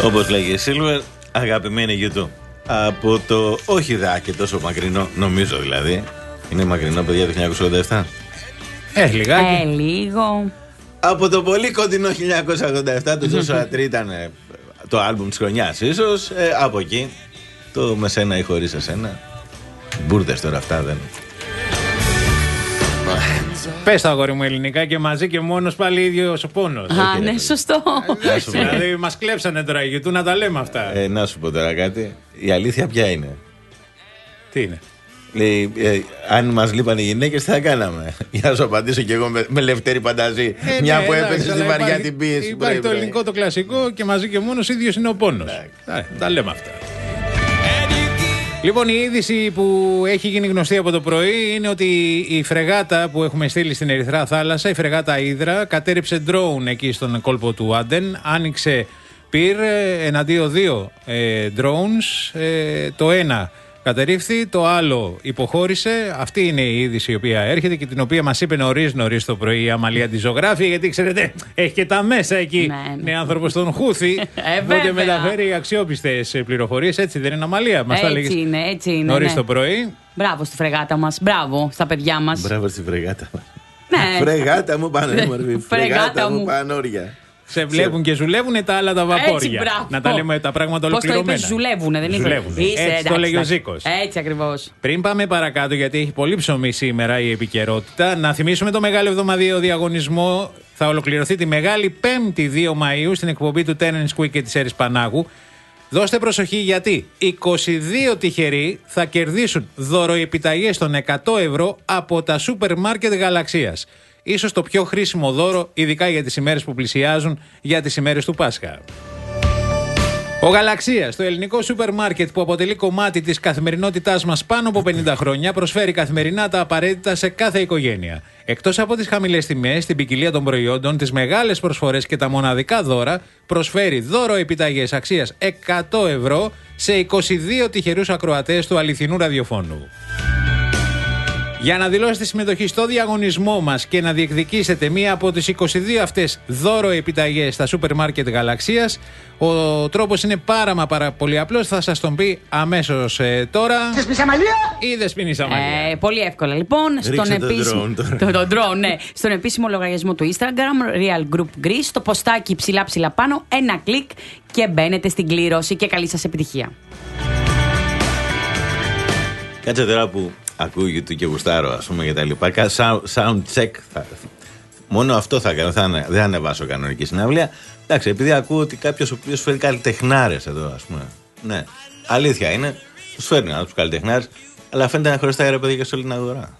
Όπως λέγει η Silver, αγαπημένη YouTube. Από το όχι δα και τόσο μακρινό, νομίζω δηλαδή. Είναι μακρινό, παιδιά, το χίλια εννιακόσια ογδόντα επτά. Ε, λιγάκι. Ε, λίγο. Από το πολύ κοντινό χίλια εννιακόσια ογδόντα επτά, το Joshua Tree ήταν το άλμπουμ της χρονιάς ίσως. Ε, από εκεί, το με σένα ή χωρίς εσένα. Μπούρδες τώρα αυτά δεν. Πες το αγόρι μου ελληνικά και μαζί και μόνος πάλι ίδιος ο πόνος. Α, ναι, σωστό. Δηλαδή μας κλέψανε τώρα γιατί να τα λέμε αυτά. Ε, να σου πω τώρα κάτι. Η αλήθεια ποια είναι? Τι είναι? Λέει, ε, αν μας λείπαν οι γυναίκες, τι θα κάναμε? Για να σου απαντήσω κι εγώ με, με λευτέρη πανταζή. Ε, μια ναι, που εντάξει, έπεσε στη βαριά υπάρχει, την πίεση. Υπάρχει το ελληνικό το κλασικό και μαζί και μόνος ίδιος είναι ο πόνος. Ε, τα λέμε αυτά. Λοιπόν, η είδηση που έχει γίνει γνωστή από το πρωί είναι ότι η φρεγάτα που έχουμε στείλει στην Ερυθρά Θάλασσα, η φρεγάτα Ύδρα, κατέριψε drone εκεί στον κόλπο του Άντεν. Άνοιξε πυρ εναντίον δύο ε, drones. Ε, το ένα κατερρίφθη, το άλλο υποχώρησε. Αυτή είναι η είδηση η οποία έρχεται και την οποία μας είπε νωρίς νωρίς το πρωί η Αμαλία τη ζωγράφη, γιατί ξέρετε, έχει και τα μέσα εκεί. Ναι, ναι. Είναι άνθρωπος στον Χούθη. ε, οπότε μεταφέρει αξιόπιστες πληροφορίες. Έτσι δεν είναι, Αμαλία? Μας τα λέγεις. Έτσι είναι, έτσι είναι. Νωρίς ναι. το πρωί. Μπράβο στη φρεγάτα μας. Μπράβο στα παιδιά μας. Μπράβο στη φρεγάτα μας. Ναι. Φρεγάτα μου πανέμορφη. Φρεγάτα μου πανόρια. Σε βλέπουν και ζουλεύουν τα άλλα τα βαπόρια. Έτσι, να τα λέμε τα πράγματα ολοκληρωμένα. Πώς το είπες, ζουλεύουνε, δεν είπε. Ζουλεύουνε. Έτσι εντάξει, το λέγει ο Ζήκος. Έτσι ακριβώς. Πριν πάμε παρακάτω, γιατί έχει πολύ ψωμί σήμερα η επικαιρότητα, να θυμίσουμε το μεγάλο εβδομαδιαίο διαγωνισμό. Θα ολοκληρωθεί τη Μεγάλη Πέμπτη δύο Μαΐου στην εκπομπή του Tennis Quick και της Έρης Πανάγου. Δώστε προσοχή, γιατί είκοσι δύο τυχεροί θα κερδίσουν δωροεπιταγές των εκατό ευρώ από τα σούπερ μάρκετ Γαλαξίας. Ίσως το πιο χρήσιμο δώρο, ειδικά για τις ημέρες που πλησιάζουν, για τις ημέρες του Πάσχα. Ο Γαλαξίας, το ελληνικό σούπερ μάρκετ που αποτελεί κομμάτι της καθημερινότητάς μας πάνω από πενήντα χρόνια, προσφέρει καθημερινά τα απαραίτητα σε κάθε οικογένεια. Εκτός από τις χαμηλές τιμές, την ποικιλία των προϊόντων, τις μεγάλες προσφορές και τα μοναδικά δώρα, προσφέρει δώρο επιταγές αξίας εκατό ευρώ σε είκοσι δύο τυχερούς ακροατές του αληθινού ραδιοφώνου. Για να δηλώσετε συμμετοχή στο διαγωνισμό μας και να διεκδικήσετε μία από τις είκοσι δύο αυτές δώρο επιταγές στα σούπερ μάρκετ Γαλαξίας, ο τρόπος είναι πάρα μα πάρα πολύ απλός. Θα σας τον πει αμέσως ε, τώρα. Δεσποινής Αμαλία! Ή Δεσποινής Αμαλία. Ε, πολύ εύκολα λοιπόν. Στον επίσημο, το, το drone, ναι. Στον επίσημο λογαριασμό του Instagram, Real Group Greece, το ποστάκι ψηλά ψηλά πάνω, ένα κλικ και μπαίνετε στην κλήρωση και καλή σας επιτυχία. Κάτσε τώρα που ακούγεται και γουστάρω, ας πούμε, και τα λοιπά. Sound check. Θα, μόνο αυτό θα κάνω. Θα, δεν θα ανεβάσω κανονική συναυλία. Εντάξει, επειδή ακούω ότι κάποιος ο οποίος φέρει καλλιτεχνάρες εδώ, ας πούμε. Ναι, αλήθεια είναι. Τους φέρνει ένα τους καλλιτεχνάρες, αλλά φαίνεται να χρωστάει, ρε παιδιά, και σε όλη την αγορά.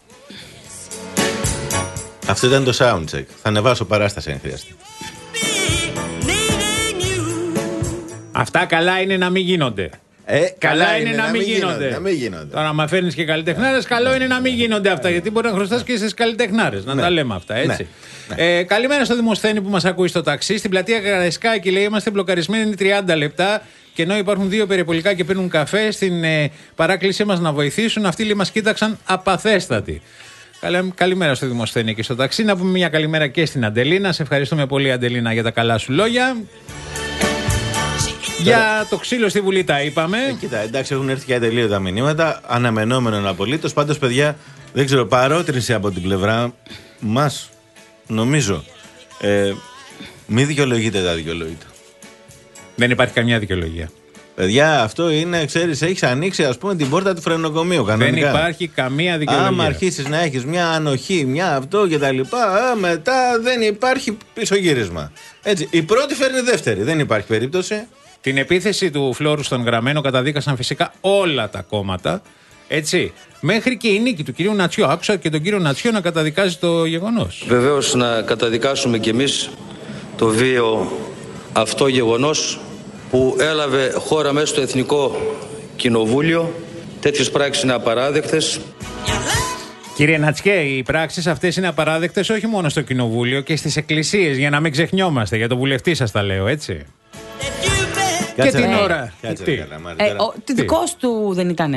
Αυτό ήταν το sound check. Θα ανεβάσω παράσταση αν χρειαστεί. Αυτά καλά είναι να μην γίνονται. Ε, καλά, καλά είναι, είναι να, να, μην μην γίνονται. γίνονται. να μην γίνονται. Τώρα, άμα φέρνεις και καλλιτεχνάρες, καλό είναι να μην γίνονται αυτά. Γιατί μπορεί να χρωστάς και στις καλλιτεχνάρες. Να ναι. τα λέμε αυτά, έτσι. Ναι. Ναι. Ε, καλημέρα στο Δημοσθένη που μας ακούει στο ταξί. Στην πλατεία Καραϊσκάκη, λέει, είμαστε μπλοκαρισμένοι τριάντα λεπτά. Και ενώ υπάρχουν δύο περιπολικά και πίνουν καφέ, στην ε, παράκλησή μας να βοηθήσουν, αυτοί λέει, μας κοίταξαν απαθέστατοι. Καλημέρα στο Δημοσθένη και στο ταξί. Να πούμε μια καλημέρα και στην Αντελίνα. Σε ευχαριστούμε πολύ, Αντελίνα, για τα καλά σου λόγια. Για το ξύλο στη Βουλή τα είπαμε. Ε, κοίτα, εντάξει, έχουν έρθει και ατελείωτα μηνύματα. Αναμενόμενον απολύτως. Πάντως, παιδιά, δεν ξέρω, παρότρινση από την πλευρά μας, νομίζω. Ε, μη δικαιολογείτε τα δικαιολογείτε. Δεν υπάρχει καμιά δικαιολογία. Παιδιά, αυτό είναι, ξέρεις, έχεις ανοίξει, ας πούμε, την πόρτα του φρενοκομείου. Κανονικά. Δεν υπάρχει καμία δικαιολογία. Άμα αρχίσεις να έχεις μια ανοχή, μια αυτό και τα λοιπά, μετά δεν υπάρχει πισωγύρισμα. Έτσι, η πρώτη φέρνει δεύτερη. Δεν υπάρχει περίπτωση. Την επίθεση του Φλόρου στον Γραμμένο καταδίκασαν φυσικά όλα τα κόμματα. Έτσι. Μέχρι και η νίκη του κυρίου Νατσιό. Άκουσα και τον κύριο Νατσιό να καταδικάζει το γεγονός. Βεβαίως να καταδικάσουμε κι εμείς το βίαιο αυτό γεγονός που έλαβε χώρα μέσα στο Εθνικό Κοινοβούλιο. Τέτοιες πράξεις είναι απαράδεκτες. Κύριε Νατσιέ, οι πράξεις αυτές είναι απαράδεκτες όχι μόνο στο Κοινοβούλιο και στις εκκλησίες, για να μην ξεχνιόμαστε. Για τον βουλευτή σας τα λέω, έτσι. Κάτσε και την ρε, ώρα. Κάτσε τι. Ρε, καλά, Μάρη, ε, ο, τι δικός του δεν ήτανε.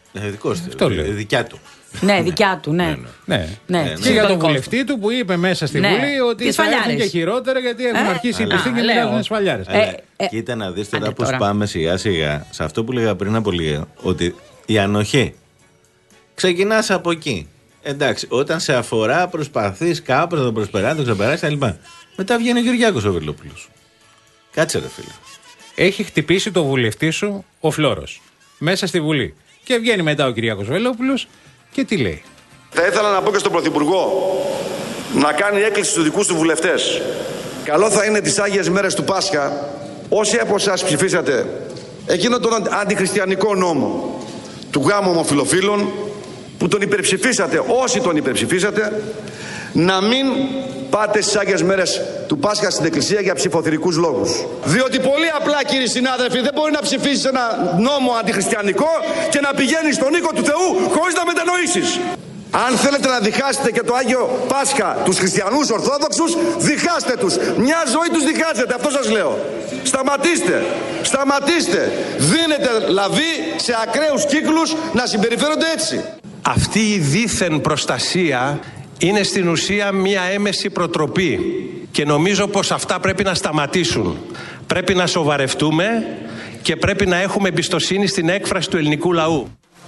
Ε, δικός του. Ε, δικιά του. Ναι, δικιά του, ναι. ναι, ναι. ναι. ναι. Και για τον βουλευτή του που είπε μέσα στη ναι. Βουλή ότι θα έρθουν και χειρότερα γιατί έχουν ε? αρχίσει οι πιστοί και μιλάνε σφαλιάρες. Ε, ε, κοίτα να δεις τώρα πώς πάμε σιγά σιγά σε αυτό που λέγα πριν από λίγο, ότι η ανοχή ξεκινάς από εκεί. Εντάξει, όταν σε αφορά προσπαθείς κάπου να το προσπεράσεις, το ξεπεράσεις τα λοιπά. Μετά βγαίνει ο Κυριάκος ο Βελόπουλος. Κάτσε ρε φίλε. Έχει χτυπήσει το βουλευτή σου ο Φλόρος μέσα στη Βουλή. Και βγαίνει μετά ο Κυριάκος Βελόπουλος και τι λέει. Θα ήθελα να πω και στον Πρωθυπουργό να κάνει έκκληση στους δικούς του βουλευτές. Καλό θα είναι τις Άγιες μέρες του Πάσχα, όσοι από εσάς ψηφίσατε εκείνο τον αντιχριστιανικό νόμο του γάμου ομοφυλοφίλων, που τον υπερψηφίσατε, όσοι τον υπερψηφίσατε, να μην πάτε στις Άγιες μέρες του Πάσχα στην Εκκλησία για ψηφοθυρικούς λόγους. Διότι πολύ απλά, κύριοι συνάδελφοι, δεν μπορεί να ψηφίσεις ένα νόμο αντιχριστιανικό και να πηγαίνεις στον οίκο του Θεού χωρίς να μετανοήσεις. Αν θέλετε να διχάσετε και το Άγιο Πάσχα τους χριστιανούς Ορθόδοξους, διχάστε τους. Μια ζωή τους διχάζετε, αυτό σας λέω. Σταματήστε, σταματήστε. Δίνετε λαβή σε ακραίους κύκλους να συμπεριφέρονται έτσι. Αυτή η δίθεν προστασία είναι στην ουσία μια έμεση προτροπή και νομίζω πως αυτά πρέπει να σταματήσουν. Πρέπει να σοβαρευτούμε και πρέπει να έχουμε εμπιστοσύνη στην έκφραση του ελληνικού λαού.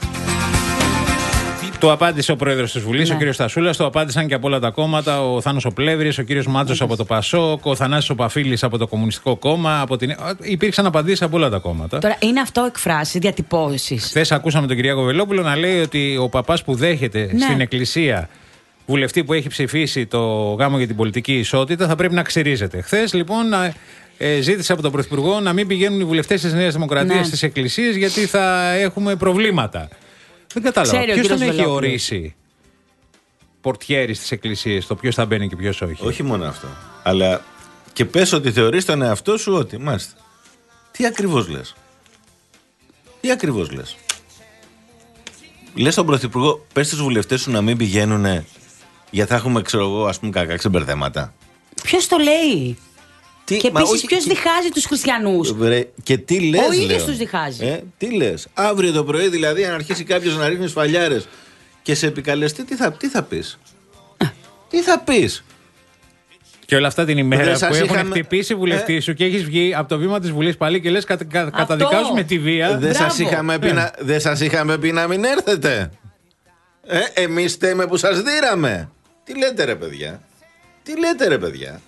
Το απάντησε ο πρόεδρος της Βουλής, ναι. ο κύριος Στασούλας, το απάντησαν και από όλα τα κόμματα, ο Θάνος ο Πλεύρης, ο κύριος Μάτσος από το Πασόκ, ο Θανάσης ο Παφίλης από το Κομμουνιστικό Κόμμα. Από την... Υπήρξαν απαντήσεις από όλα τα κόμματα. Τώρα, είναι αυτό εκφράσεις, διατυπώσεις. Χθες ακούσαμε τον Κυριάκο Βελόπουλο να λέει ότι ο παπάς που δέχεται ναι. στην Εκκλησία βουλευτή που έχει ψηφίσει το γάμο για την πολιτική ισότητα θα πρέπει να ξυρίζεται. Χθες λοιπόν να, ε, ζήτησε από τον Πρωθυπουργό να μην πηγαίνουν οι βουλευτές της Νέας Δημοκρατίας ναι. στις εκκλησίες γιατί θα έχουμε προβλήματα. Δεν κατάλαβα. Ποιος τον έχει ορίσει πορτιέρι στις εκκλησίες, το ποιος θα μπαίνει και ποιος όχι. Όχι μόνο αυτό. Αλλά και πες ότι θεωρείς τον εαυτό σου ότι. Μάλιστα. Τι ακριβώς λες. Τι ακριβώς λες. Λες στον Πρωθυπουργό, πες στους βουλευτές σου να μην πηγαίνουν γιατί θα έχουμε, ξέρω εγώ, ας πούμε, κακά ξεμπερδέματα. Ποιος το λέει. Τι, και επίσης ποιος διχάζει τους χριστιανούς. Βρε, και τι λες, ο ίδιος τους διχάζει. Ε, τι λες. Αύριο το πρωί δηλαδή, αν αρχίσει κάποιος να ρίχνει σφαλιάρες και σε επικαλεστεί, τι θα, τι θα πεις. Τι θα πεις. Και όλα αυτά την ημέρα δεν που έχουν είχαμε... χτυπήσει βουλευτή ε... σου και έχεις βγει από το βήμα της Βουλής πάλι και λες κα, κα, καταδικάζουμε τη βία. Δεν σας είχαμε, ε. είχαμε πει να μην έρθετε. Ε, εμείς θέμε που σας δίραμε. Τι λέτε ρε παιδιά. Τι λέτε ρε παιδιά.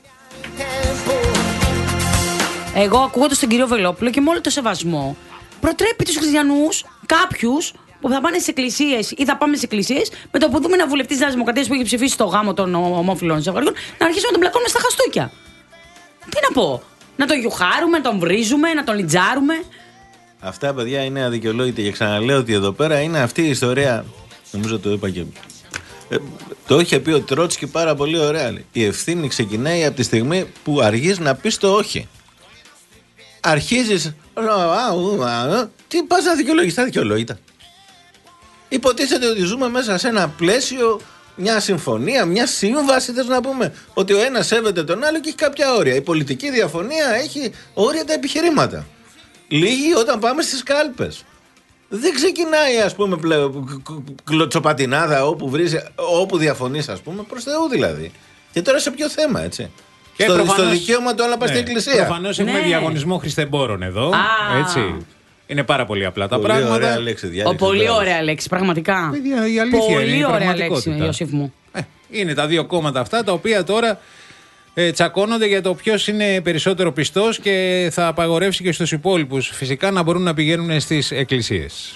Εγώ ακούγοντας τον κύριο Βελόπουλο και με όλο το σεβασμό, προτρέπει τους χριστιανούς, κάποιους που θα πάνε στις εκκλησίες ή θα πάμε στις εκκλησίες, με το που δούμε ένα βουλευτή της Νέας Δημοκρατίας που έχει ψηφίσει το γάμο των ομόφυλων ζευγαριών, να αρχίσουμε να τον πλακώνουμε στα χαστούκια. Τι να πω, να τον γιουχάρουμε, να τον βρίζουμε, να τον λιτζάρουμε. Αυτά παιδιά είναι αδικαιολόγητα και ξαναλέω ότι εδώ πέρα είναι αυτή η ιστορία. Νομίζω το είπα και. Ε, το είχε πει ο Τρότσκι πάρα πολύ ωραία. Η ευθύνη ξεκινάει από τη στιγμή που αργείς να πεις το όχι. Αρχίζεις. Τι πας να δικαιολογείς, τα δικαιολόγητα. Υποτίθεται ότι ζούμε μέσα σε ένα πλαίσιο, μια συμφωνία, μια σύμβαση, θες να πούμε. Ότι ο ένας σέβεται τον άλλο και έχει κάποια όρια. Η πολιτική διαφωνία έχει όρια τα επιχειρήματα. Λίγοι όταν πάμε στις κάλπες. Δεν ξεκινάει, ας πούμε, κλωτσοπατινάδα όπου, βρίζει, όπου διαφωνείς, ας πούμε, προς Θεού δηλαδή. Και τώρα σε ποιο θέμα, έτσι. Και στο, προφανώς, στο δικαίωμα του, αλλά πας ναι, στην εκκλησία. Προφανώς έχουμε ναι. διαγωνισμό χριστεμπόρων εδώ. Α. Έτσι. Είναι πάρα πολύ απλά τα πολύ πράγματα. Ωραία λέξη, Ο, πολύ ωραία λέξη, πραγματικά. Παιδιά, η αλήθεια πολύ είναι, ωραία λέξη, Ιωσήφ μου. Ε, είναι τα δύο κόμματα αυτά τα οποία τώρα ε, τσακώνονται για το ποιος είναι περισσότερο πιστός και θα απαγορεύσει και στους υπόλοιπους φυσικά να μπορούν να πηγαίνουν στις εκκλησίες.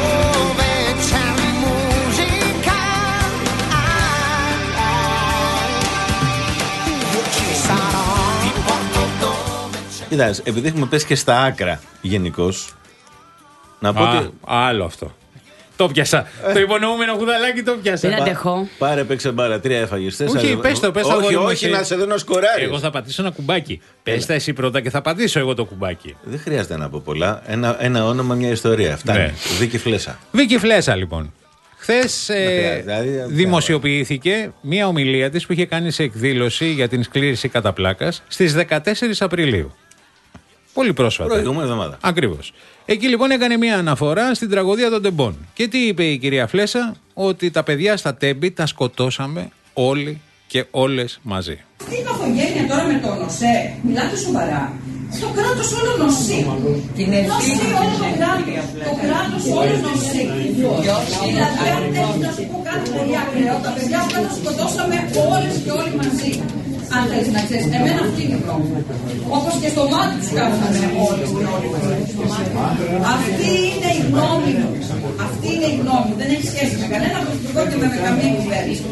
Κοιτάξτε, επειδή έχουμε πέσει και στα άκρα γενικώς, να πω Α, ότι... άλλο αυτό. Το πιάσα. Το υπονοούμενο κουδαλάκι το πιάσα. Δεν αντέχω. Πάρε, παίξε μπάλα, τρία έφαγες. Όχι, πες το, πες το. Όχι, όχι, να σε δίνω σκοράρεις. Εγώ θα πατήσω ένα κουμπάκι. Πες τα εσύ πρώτα και θα πατήσω εγώ το κουμπάκι. Δεν χρειάζεται να πω πολλά. Ένα, ένα όνομα, μια ιστορία. Φτάνει. Ναι. Βίκη Φλέσσα. Βίκη Φλέσσα, λοιπόν. Χθες ε, δηλαδή, δημοσιοποιήθηκε μία ομιλία της που είχε κάνει σε εκδήλωση για την σκλήρηση κατά πλάκας στις δεκατέσσερις Απριλίου. Πολύ πρόσφατα. Προηγούμενη εβδομάδα. Ακριβώς. Εκεί λοιπόν έκανε μια αναφορά στην τραγωδία των τεμπών. Και τι είπε η κυρία Φλέσσα? Ότι τα παιδιά στα Τέμπη τα σκοτώσαμε όλοι και όλες μαζί. Αυτή η οικογένεια τώρα με το νοσέ, μιλάτε σοβαρά. Το κράτος όλο νοσεί. Την ευθύνη όλο το κράτος. Το κράτος όλο νοσεί. Δηλαδή, αν θέλει να σου πω κάτι πολύ ακραίο, τα παιδιά αυτά τα σκοτώσαμε όλες και όλοι μαζί. Αν θέλεις να ξέρεις, εμένα αυτή είναι η γνώμη μου. Όπως και στο μάτι τους κάναμε όλες και όλοι μαζί. Αυτή είναι η γνώμη μου. Αυτή είναι η γνώμη μου. Δεν έχει σχέση με κανένα πρωθυπουργό και με καμία κυβέρνηση.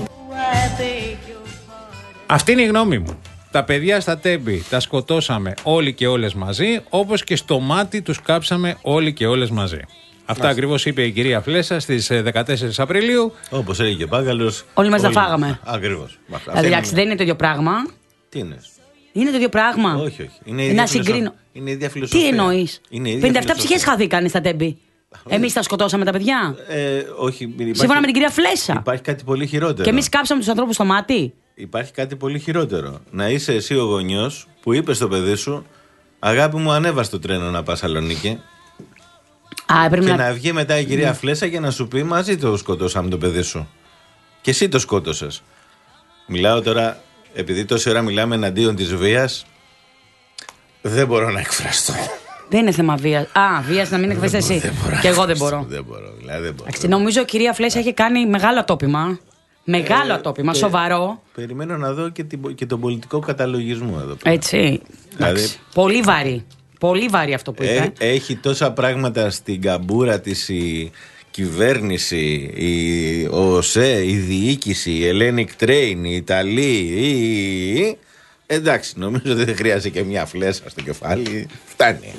Αυτή είναι η γνώμη μου. Τα παιδιά στα Τέμπη τα σκοτώσαμε όλοι και όλες μαζί, όπως και στο μάτι τους κάψαμε όλοι και όλες μαζί. Αυτά ακριβώς είπε η κυρία Φλέσσα στις δεκατέσσερις Απριλίου. Όπως έλεγε και Πάγκαλος. Όλοι μας τα φάγαμε. Ακριβώς. Εντάξει, δεν είναι το ίδιο πράγμα. Τι είναι? Είναι το ίδιο πράγμα. Όχι, όχι. Είναι η ίδια να συγκρίνω. Είναι η ίδια φιλοσοφία. Τι εννοείς? πενήντα επτά ψυχές χαθήκανε στα Τέμπη. Εμείς τα σκοτώσαμε τα παιδιά. Ε, όχι. Υπάρχει... Σύμφωνα με την κυρία Φλέσσα. Υπάρχει κάτι πολύ χειρότερο. Και εμείς κάψαμε τους ανθρώπους στο μάτι. Υπάρχει κάτι πολύ χειρότερο. Να είσαι εσύ ο γονιός που είπε στο παιδί σου, αγάπη μου, ανέβα στο τρένο να πας Σαλονίκη. Α, και να... να... να βγει μετά η κυρία mm. Φλέσσα και να σου πει, μαζί το σκοτώσαμε το παιδί σου. Και εσύ το σκότωσες. Μιλάω τώρα, επειδή τόση ώρα μιλάμε εναντίον της βίας, δεν μπορώ να εκφραστώ. Δεν είναι θέμα βίας. Α, βίας να μην εκφραστεί εσύ. Και εγώ δεν μπορώ. Δεν μπορώ, δηλαδή δεν μπορώ. Άξι, νομίζω η κυρία Φλέσσα έχει κάνει μεγάλο ατόπιμα. Μεγάλο ε, ατόπιμα, ε, σοβαρό. Περιμένω να δω και, την, και τον πολιτικό καταλογισμό εδώ πέρα. Έτσι. Δηλαδή, πολύ βαρύ. Πολύ βαρύ αυτό που είπε. Ε, έχει τόσα πράγματα στην καμπούρα της η κυβέρνηση, η ΟΣΕ, η διοίκηση, η Hellenic Train, η Ιταλή. Η... Εντάξει, νομίζω ότι δεν χρειάζεται και μια Φλέσσα στο κεφάλι. Φτάνει.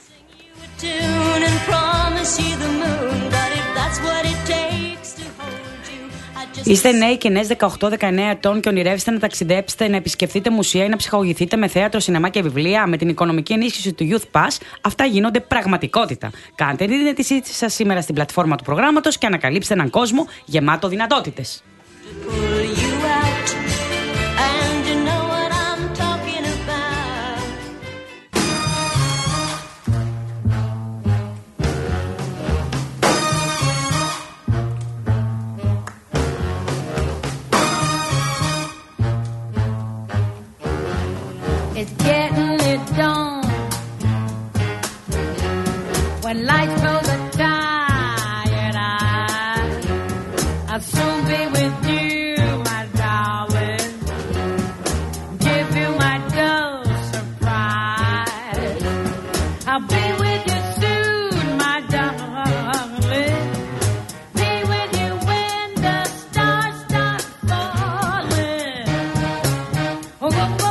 Είστε νέοι και νέες δεκαοκτώ δεκαεννέα ετών και ονειρεύεστε να ταξιδέψετε, να επισκεφτείτε μουσεία ή να ψυχαγωγηθείτε με θέατρο, σινεμά και βιβλία? Με την οικονομική ενίσχυση του Youth Pass, αυτά γίνονται πραγματικότητα. Κάντε την αίτησή σας σήμερα στην πλατφόρμα του προγράμματος και ανακαλύψτε έναν κόσμο γεμάτο δυνατότητες. It's getting it done. When life goes a tired eye, I'll soon be with you, my darling. Give you my dose of pride. I'll be with you soon, my darling. Be with you when the stars start falling. Oh, oh, oh.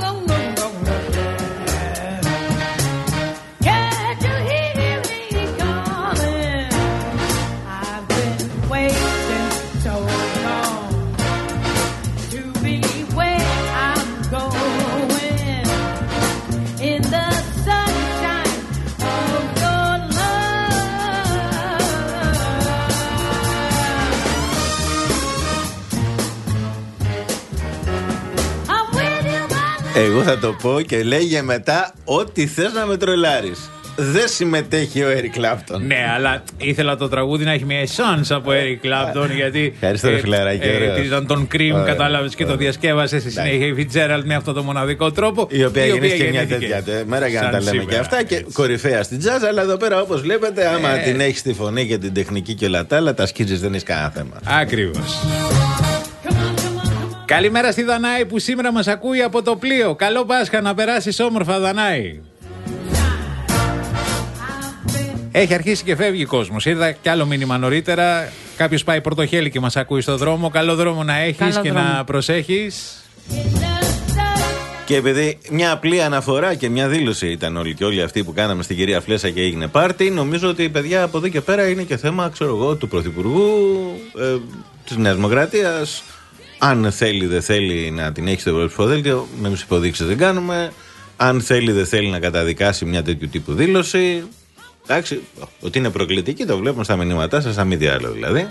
Εγώ θα το πω και λέγε μετά ό,τι θες να με τρολάρεις. Δεν συμμετέχει ο Eric Clapton. Ναι, αλλά ήθελα το τραγούδι να έχει μια εσάνς από Eric Clapton. Γιατί. Ευχαριστώ, ρε φιλαράκι. Επειδή ήταν τον Cream, κατάλαβες και το διασκεύασε στη συνέχεια η Fitzgerald με αυτόν τον μοναδικό τρόπο. Η οποία γεννήθηκε μια τέτοια μέρα για να τα λέμε και αυτά. Και κορυφαία στην jazz. Αλλά εδώ πέρα, όπως βλέπετε, άμα την έχει στη φωνή και την τεχνική και όλα τα άλλα, τα σκίζεις, δεν έχει κανένα θέμα. Ακριβώς. Καλημέρα στη Δανάη που σήμερα μας ακούει από το πλοίο. Καλό Πάσχα, να περάσεις όμορφα, Δανάη. Έχει αρχίσει και φεύγει κόσμος. Είδα κι άλλο μήνυμα νωρίτερα. Κάποιος πάει πορτοχέλι και μας ακούει στο δρόμο. Καλό δρόμο να έχεις. Καλό και δρόμο να προσέχεις. Και επειδή μια απλή αναφορά και μια δήλωση ήταν όλοι και όλοι αυτοί που κάναμε στην κυρία Φλέσσα και έγινε πάρτι, νομίζω ότι παιδιά από εδώ και πέρα είναι και θέμα, ξέρω εγώ, του Πρωθυπουργού, ε, της Νέας Δημοκρατίας. Αν θέλει δεν θέλει να την έχει στο ψηφοδέλτιο, με μισή υποδείξεις δεν κάνουμε. Αν θέλει δεν θέλει να καταδικάσει μια τέτοιου τύπου δήλωση. Εντάξει, ότι είναι προκλητική το βλέπουμε στα μηνύματά σας, αν μη τι άλλο δηλαδή.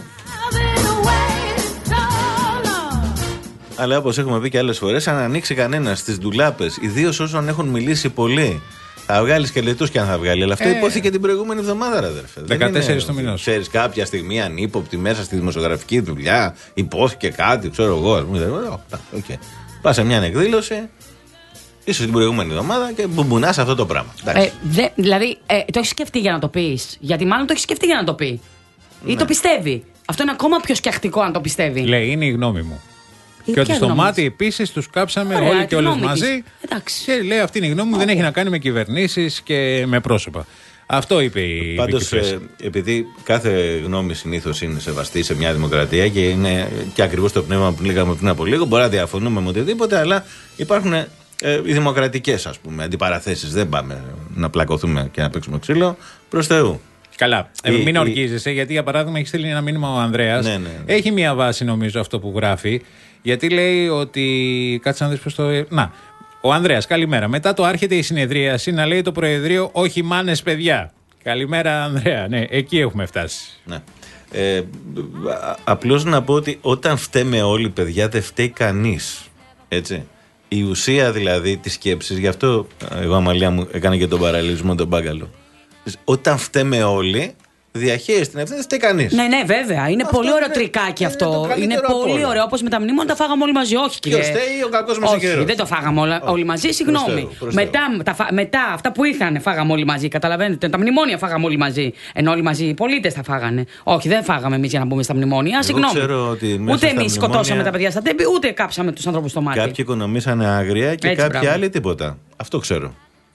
Αλλά όπως έχουμε πει και άλλες φορές, αν ανοίξει κανένας τις ντουλάπες, ιδίως όσων έχουν μιλήσει πολύ Θα βγάλει σκελετούς και αν θα βγάλει. Αλλά αυτό ε, υπόθηκε την προηγούμενη εβδομάδα, ρε αδερφέ. δεκατέσσερις του μηνός. Ξέρεις, κάποια στιγμή ανύποπτη μέσα στη δημοσιογραφική δουλειά υπόθηκε κάτι, ξέρω εγώ. Okay. Πα σε μια εκδήλωση, ίσως την προηγούμενη εβδομάδα και μπουμπουνάς αυτό το πράγμα. Ε, δε, δηλαδή, ε, το έχει σκεφτεί για να το πει. Γιατί μάλλον το έχει σκεφτεί για να το πει. Ναι. Ή το πιστεύει. Αυτό είναι ακόμα πιο σκιαχτικό αν το πιστεύει. Λέει, είναι η γνώμη μου. Και ότι στο μάτι επίσης τους κάψαμε Ωραία, όλοι και όλες μαζί. Και λέει αυτή είναι η γνώμη μου, δεν έχει να κάνει με κυβερνήσεις και με πρόσωπα. Αυτό είπε η Πάντως, ε, επειδή κάθε γνώμη συνήθως είναι σεβαστή σε μια δημοκρατία και είναι και ακριβώς το πνεύμα που λέγαμε πριν από λίγο, μπορεί να διαφωνούμε με οτιδήποτε, αλλά υπάρχουν ε, οι δημοκρατικές ας πούμε αντιπαραθέσεις. Δεν πάμε να πλακωθούμε και να παίξουμε ξύλο προς Θεού. Καλά. Ε, μην ορκίζεσαι, γιατί για παράδειγμα έχει στείλει ένα μήνυμα ο Ανδρέας. Ναι, ναι, ναι. Έχει μια βάση νομίζω αυτό που γράφει. Γιατί λέει ότι. Κάτσε να δεις πώς το. Να. Ο Ανδρέας, καλημέρα. Μετά το άρχεται η συνεδρίαση να λέει το Προεδρείο όχι μάνες παιδιά. Καλημέρα, Ανδρέα. Ναι, εκεί έχουμε φτάσει. Ναι. Ε, απλώς να πω ότι όταν φταίμε όλοι, παιδιά, δεν φταίει κανείς. Έτσι. Η ουσία δηλαδή της σκέψης, γι' αυτό εγώ, Αμαλία μου, έκανα και τον παραλληλισμό τον μπάγκαλο. Όταν φταίμε όλοι, διαχέεσαι την ευθύνη, δεν φταίει κανείς. Ναι, ναι, βέβαια. Είναι αυτό πολύ ωραίο είναι, τρικάκι αυτό. Είναι, είναι πολύ ωραίο. Όπως με τα μνημόνια τα φάγαμε όλοι μαζί. Όχι, κύριε. Ποιος φταίει, ο κακός μας καιρός. Όχι, δεν το φάγαμε όλα, όλοι μαζί, συγγνώμη. Μετά, τα, μετά, αυτά που είχαν, φάγαμε όλοι μαζί. Καταλαβαίνετε. Τα μνημόνια φάγαμε όλοι μαζί. Ενώ όλοι μαζί οι πολίτες τα φάγανε. Όχι, δεν φάγαμε εμείς για να μπούμε στα μνημόνια. Συγγνώμη. Ούτε εμείς σκοτώσαμε τα παιδιά στα τέμπη, ούτε κάψαμε τους ανθρώπους στο μάτι. Κάποιοι οικονομήσανε άγρια και κάποιοι άλλοι τίποτα. Αυτό ξέρω.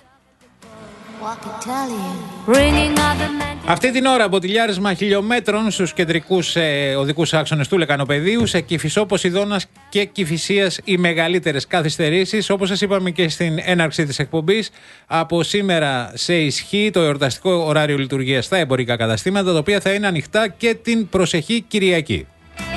Αυτή την ώρα μποτιλιάρισμα χιλιόμετρων στους κεντρικούς ε, οδικούς άξονες του Λεκανοπεδίου, σε Κηφισό, Ποσειδώνας και Κηφισίας οι μεγαλύτερες καθυστερήσεις. Όπως σας είπαμε και στην έναρξη της εκπομπής, από σήμερα σε ισχύ το εορταστικό ωράριο λειτουργίας στα εμπορικά καταστήματα, τα οποία θα είναι ανοιχτά και την προσεχή Κυριακή.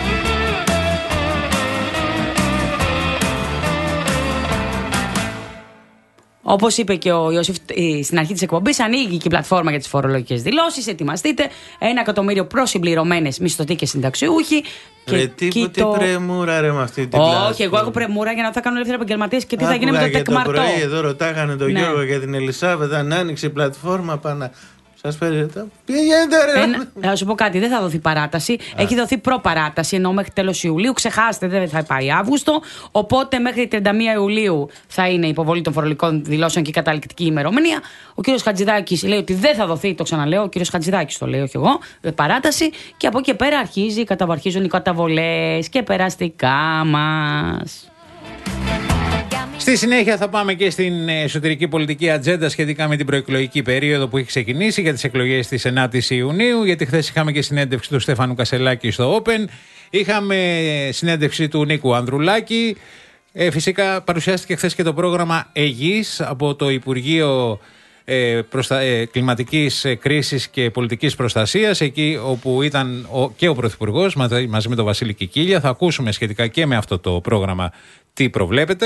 Όπως είπε και ο Ιώσιφ στην αρχή της εκπομπής, ανοίγει και η πλατφόρμα για τις φορολογικές δηλώσεις. Ετοιμαστείτε. Ένα εκατομμύριο προσυμπληρωμένες μισθωτοί και συνταξιούχοι. Ρε τίποτε το... πρεμούρα ρε με αυτή την πλατφόρμα. Όχι, εγώ έχω πρεμούρα για να θα κάνω ελεύθεροι επαγγελματίες και τι θα γίνει με το τεκμαρτό. Το πρωί εδώ ρωτάγανε τον ναι. Γιώργο για την Ελισάβετ, αν άνοιξε η πλατφόρμα πάνω. Σας παίρνετε. Πηγαίνετε, ρε. Θα σου πω κάτι, δεν θα δοθεί παράταση. Α. Έχει δοθεί προπαράταση, ενώ μέχρι τέλος Ιουλίου. Ξεχάστε, δεν θα πάει Αύγουστο. Οπότε μέχρι τριάντα μία Ιουλίου θα είναι η υποβολή των φορολογικών δηλώσεων και η καταληκτική ημερομηνία. Ο κύριος Χατζηδάκης λέει ότι δεν θα δοθεί, το ξαναλέω. Ο κύριος Χατζηδάκης το λέει, όχι εγώ. Παράταση. Και από εκεί και πέρα αρχίζει, καταβαρχίζουν οι καταβολές και περαστικά μας. Στη συνέχεια θα πάμε και στην εσωτερική πολιτική ατζέντα σχετικά με την προεκλογική περίοδο που έχει ξεκινήσει για τις εκλογές της ενάτης Ιουνίου, γιατί χθες είχαμε και συνέντευξη του Στέφανου Κασελάκη στο Open, είχαμε συνέντευξη του Νίκου Ανδρουλάκη, ε, φυσικά παρουσιάστηκε χθες και το πρόγραμμα Αιγής από το Υπουργείο ε, προστα... ε, Κλιματικής Κρίσης και Πολιτικής Προστασίας, εκεί όπου ήταν ο... και ο Πρωθυπουργός μαζί με τον Βασίλη Κικίλια. Θα ακούσουμε σχετικά και με αυτό το πρόγραμμα τι προβλέπετε.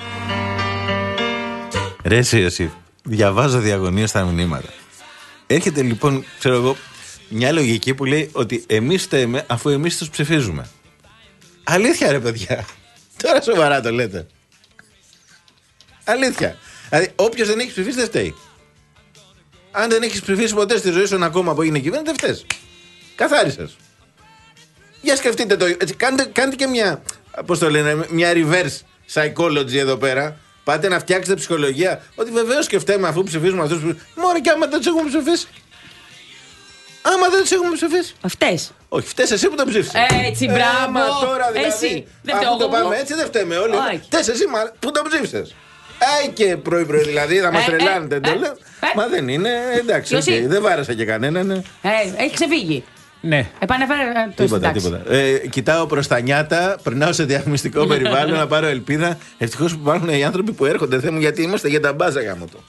Ρε εσύ, εσύ, διαβάζω διαγωνίες στα μηνύματα. Έρχεται λοιπόν, ξέρω εγώ, μια λογική που λέει ότι εμείς φταίμε αφού εμείς τους ψηφίζουμε. Αλήθεια ρε παιδιά. Τώρα σοβαρά το λέτε. Αλήθεια. Δηλαδή όποιος δεν έχει ψηφίσει δεν φταίει. Αν δεν έχεις ψηφίσει ποτέ στη ζωή σου ένα κόμμα που είναι κυβέρνηση, δεν φταίς. Καθάρισες. Για σκεφτείτε το. Έτσι, κάντε, κάντε και μια, πώς το λένε, μια reverse psychology εδώ πέρα. Πάτε να φτιάξετε ψυχολογία. Ότι βεβαίως και φταίμε αφού ψηφίζουμε αυτούς που. Μωρέ και άμα δεν τους έχουμε ψηφίσει. Άμα δεν τους έχουμε ψηφίσει. Φταίς. Όχι, φταίς εσύ που τον ψήφισες. Έτσι, μπράβο. Ε, τώρα δηλαδή. Εσύ. Δεν αφού το πάμε έτσι, δεν φταίμε όλοι. Φταίς εσύ που τον ψήφισες. Άι και πρωί-πρωί δηλαδή, θα μας τρελάνετε. Μα δεν είναι. Εντάξει, δεν βάρασα και κανέναν. Έχει ξεφύγει. Ναι. Επανέφερε το τίποτα, τίποτα. Ε, κοιτάω προς τα νιάτα, περνάω σε διαφημιστικό περιβάλλον να πάρω ελπίδα. Ευτυχώς που υπάρχουν οι άνθρωποι που έρχονται, Θεέ μου, γιατί είμαστε για τα μπάζα γάμο το.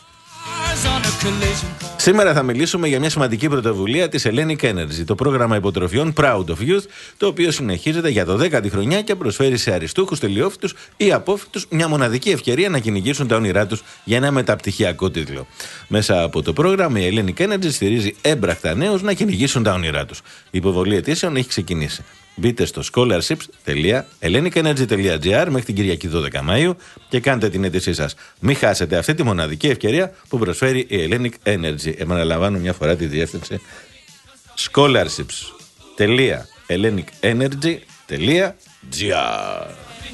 Σήμερα θα μιλήσουμε για μια σημαντική πρωτοβουλία της Hellenic Energy, το πρόγραμμα υποτροφιών Proud of Youth, το οποίο συνεχίζεται για το δέκατη χρονιά και προσφέρει σε αριστούχους, τελειόφοιτους ή απόφοιτους μια μοναδική ευκαιρία να κυνηγήσουν τα όνειρά τους για ένα μεταπτυχιακό τίτλο. Μέσα από το πρόγραμμα η Hellenic Energy στηρίζει έμπρακτα νέους να κυνηγήσουν τα όνειρά τους. Η υποβολή αιτήσεων έχει ξεκινήσει. Μπείτε στο scholarships τελεία hellenic energy τελεία gr μέχρι την Κυριακή δώδεκα Μαΐου και κάντε την αίτησή σας. Μην χάσετε αυτή τη μοναδική ευκαιρία που προσφέρει η Hellenic Energy. Επαναλαμβάνω μια φορά τη διεύθυνση scholarships τελεία hellenic energy τελεία gr.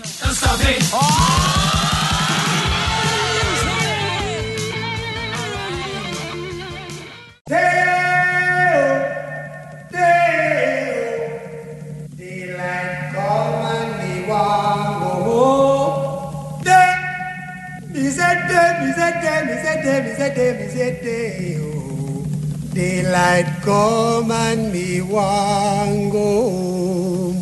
Daylight come and me want go home.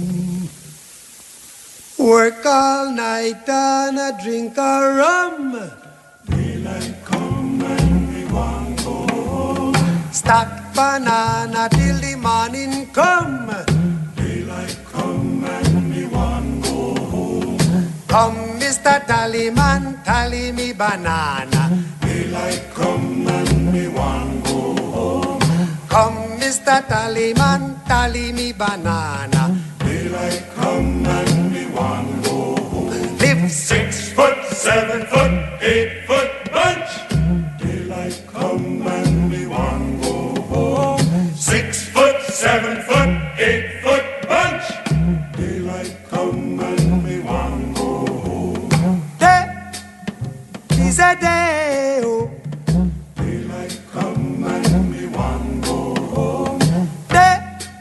Work all night and a drink a rum. Daylight come and me want go home. Stack banana till the morning come. Daylight come and me want go home. Come, Mister Tallyman, tally me banana. Daylight come and me want go home. Come, Mister Tallyman, tally me banana. Daylight come and me want go home. Live six foot, seven foot, eight foot bunch. Daylight come and me want go home. Six foot, seven foot, eight foot bunch. Daylight come and me want go home. Day is a day, oh. Daylight come and me want go home. Day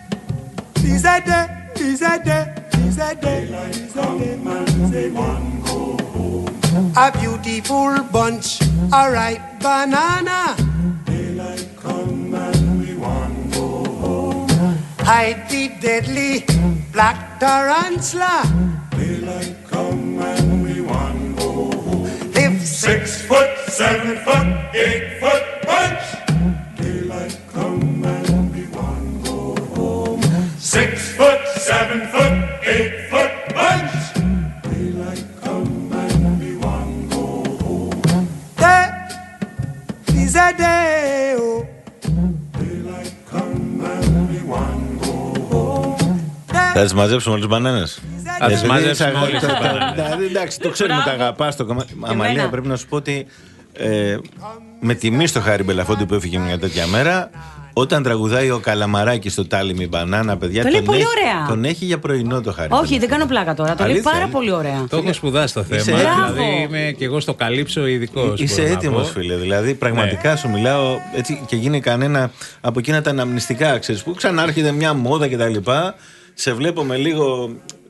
is a day, is a day, is a day. Daylight come and me want go home. A beautiful bunch, a ripe banana. Daylight come and me want go home. Hide the deadly black tarantula. Daylight come and we want go home. Live six foot, seven foot, eight foot bunch. Daylight come and we want go home. Six foot, seven foot, eight foot bunch. Daylight come and we want go home. Day is a day, oh. Daylight come and we want go home. Θα τις μαζέψουμε όλες τις μπανάνες. Θα τις μαζέψουμε όλες τις μπανάνες. Εντάξει, το ξέρουμε, τα αγαπάς το κομμάτι. Αμαλία, πρέπει να σου πω ότι ε, με τιμή στο Χάρη Μπελαφόντι που έφυγε μια τέτοια μέρα, όταν τραγουδάει ο Καλαμαράκης στο Τάλιμι Μπανάνα, παιδιά, το λέει τον, πολύ έχει, ωραία. τον έχει για πρωινό το Χάρη. Όχι, δεν κάνω πλάκα τώρα. Το λέει πάρα πολύ ωραία. Το έχω σπουδάσει το θέμα. Είσαι Δηλαδή είμαι και εγώ στο καλύψω ειδικός. Είσαι έτοιμος, φίλε. Δηλαδή, πραγματικά ναι. σου μιλάω έτσι και γίνει κανένα από εκείνα τα αναμνηστικά, ξέρεις, που ξανάρχεται μια μόδα κτλ. Σε βλέπω με λίγο.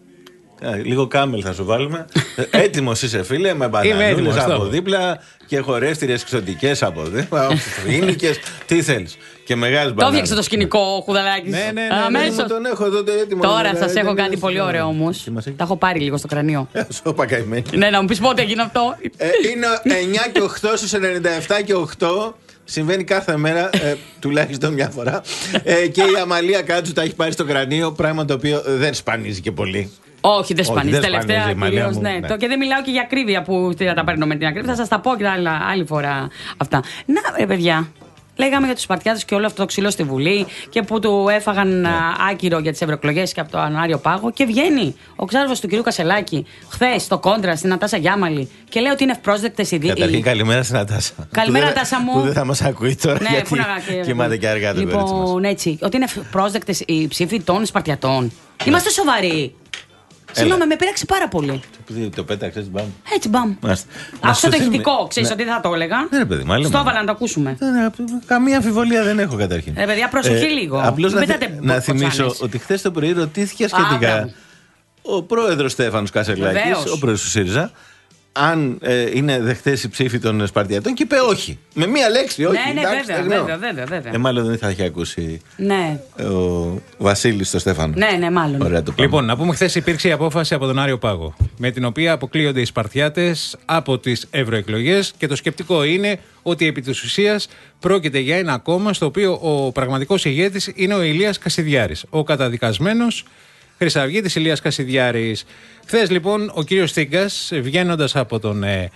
Λίγο κάμελ θα σου βάλουμε. Έτοιμος είσαι, φίλε, με μπανανούλες από δίπλα και χορεύτριες εξωτικές από δίπλα. Φίνικες, τι θέλεις. Και μεγάλες μπανάνες. Το έφτιαξε το σκηνικό, Χουδαλάκης. Ναι, ναι, ναι, ναι, ναι, τον έχω εδώ έτοιμο. Τώρα σας έχω κάτι πολύ ωραίο όμως. Τα έχω πάρει λίγο στο κρανίο. Σώπα καημένη. Ναι, να μου πεις πότε έγινε αυτό. Είναι εννιά και οκτώ στους ενενήντα επτά και οκτώ. Συμβαίνει κάθε μέρα, ε, τουλάχιστον μια φορά. Ε, και η Αμαλία Κάτσου τα έχει πάρει στο κρανίο, πράγμα το οποίο δεν σπανίζει και πολύ. Όχι, δεν σπανίζει. Τελευταία κυρίως, ναι. ναι. Το, και δεν μιλάω και για ακρίβεια που θα τα παίρνω με την ακρίβεια. Θα σας τα πω και άλλη, άλλη φορά αυτά. Να, ε, παιδιά. Λέγαμε για τους Σπαρτιάτες και όλο αυτό το ξύλο στη Βουλή και που του έφαγαν ναι. άκυρο για τις ευρωεκλογές και από το Ανάριο Πάγο. Και βγαίνει ο ξάδερφος του κυρίου Κασελάκη χθες στο Κόντρα στην Νατάσα Γιάμαλη και λέει ότι είναι ευπρόσδεκτες οι δύο. Καταρχήν, καλημέρα στην Νατάσα. Καλημέρα, Νατάσα μου. Που δεν θα μας ακούει τώρα. Ναι, γιατί κοιμάται και αργά το κορίτσι μας. Λοιπόν, έτσι. Ότι είναι ευπρόσδεκτες οι ψήφοι των Σπαρτιατών. Είμαστε σοβαροί. Συγγνώμη, με πείραξε πάρα πολύ. Το πέταξε, μπαμ. Έτσι, μπαμ. Αυτό το ηχητικό, ξέρει ότι δεν θα το έλεγα. Ναι, παιδί, μάλλον. Στο έβαλα να το ακούσουμε. Καμία αμφιβολία δεν έχω καταρχήν. Ρε παιδιά, προσοχή λίγο. Απλώς να θυμίσω ότι χθες το πρωί ρωτήθηκε σχετικά ο πρόεδρος Στέφανος Κασελάκης, ο πρόεδρος του ΣΥΡΙΖΑ, αν ε, είναι δεχτές οι ψήφοι των Σπαρτιατών και είπε όχι. Με μία λέξη, όχι. Ναι, ναι, εντάξει, βέβαια, βέβαια, βέβαια, βέβαια. Ε, μάλλον δεν θα είχε ακούσει ναι. ο Βασίλης στο Στέφανο. Ναι, ναι, μάλλον. Ωραία, το λοιπόν, να πούμε, χθες υπήρξε η απόφαση από τον Άριο Πάγο, με την οποία αποκλείονται οι Σπαρτιάτες από τις ευρωεκλογές και το σκεπτικό είναι ότι επί της ουσίας πρόκειται για ένα κόμμα στο οποίο ο πραγματικός ηγέτης είναι ο Ηλίας Κασιδιάρης, ο καταδικασμένος Χρυσαυγίτης Ηλίας Κασιδιάρης. Χθες λοιπόν ο κύριος Στίγκας, βγαίνοντας από τον ε,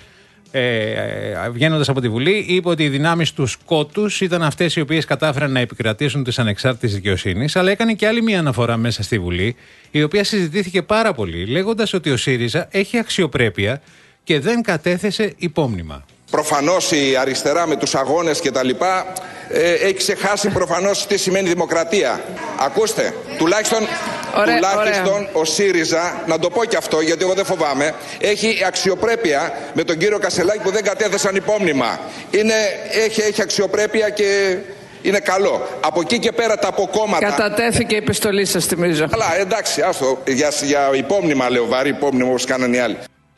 ε, βγαίνοντας από τη Βουλή, είπε ότι οι δυνάμεις του σκότους ήταν αυτές οι οποίες κατάφεραν να επικρατήσουν της ανεξάρτητης δικαιοσύνης, αλλά έκανε και άλλη μία αναφορά μέσα στη Βουλή, η οποία συζητήθηκε πάρα πολύ, λέγοντας ότι ο ΣΥΡΙΖΑ έχει αξιοπρέπεια και δεν κατέθεσε υπόμνημα. Προφανώς η αριστερά με τους αγώνες και τα λοιπά ε, έχει ξεχάσει προφανώς τι σημαίνει δημοκρατία. Ακούστε, τουλάχιστον, ωραία, τουλάχιστον ωραία. Ο ΣΥΡΙΖΑ, να το πω και αυτό γιατί εγώ δεν φοβάμαι, έχει αξιοπρέπεια με τον κύριο Κασελάκη που δεν κατέθεσαν υπόμνημα. Είναι, έχει, έχει αξιοπρέπεια και είναι καλό. Από εκεί και πέρα τα αποκόμματα... Κατατέθηκε η επιστολή σας, θυμίζω. Αλλά εντάξει, άστο, για, για υπόμνημα λέω, βαρύ υπόμνημα όπως κάνανε οι άλλοι.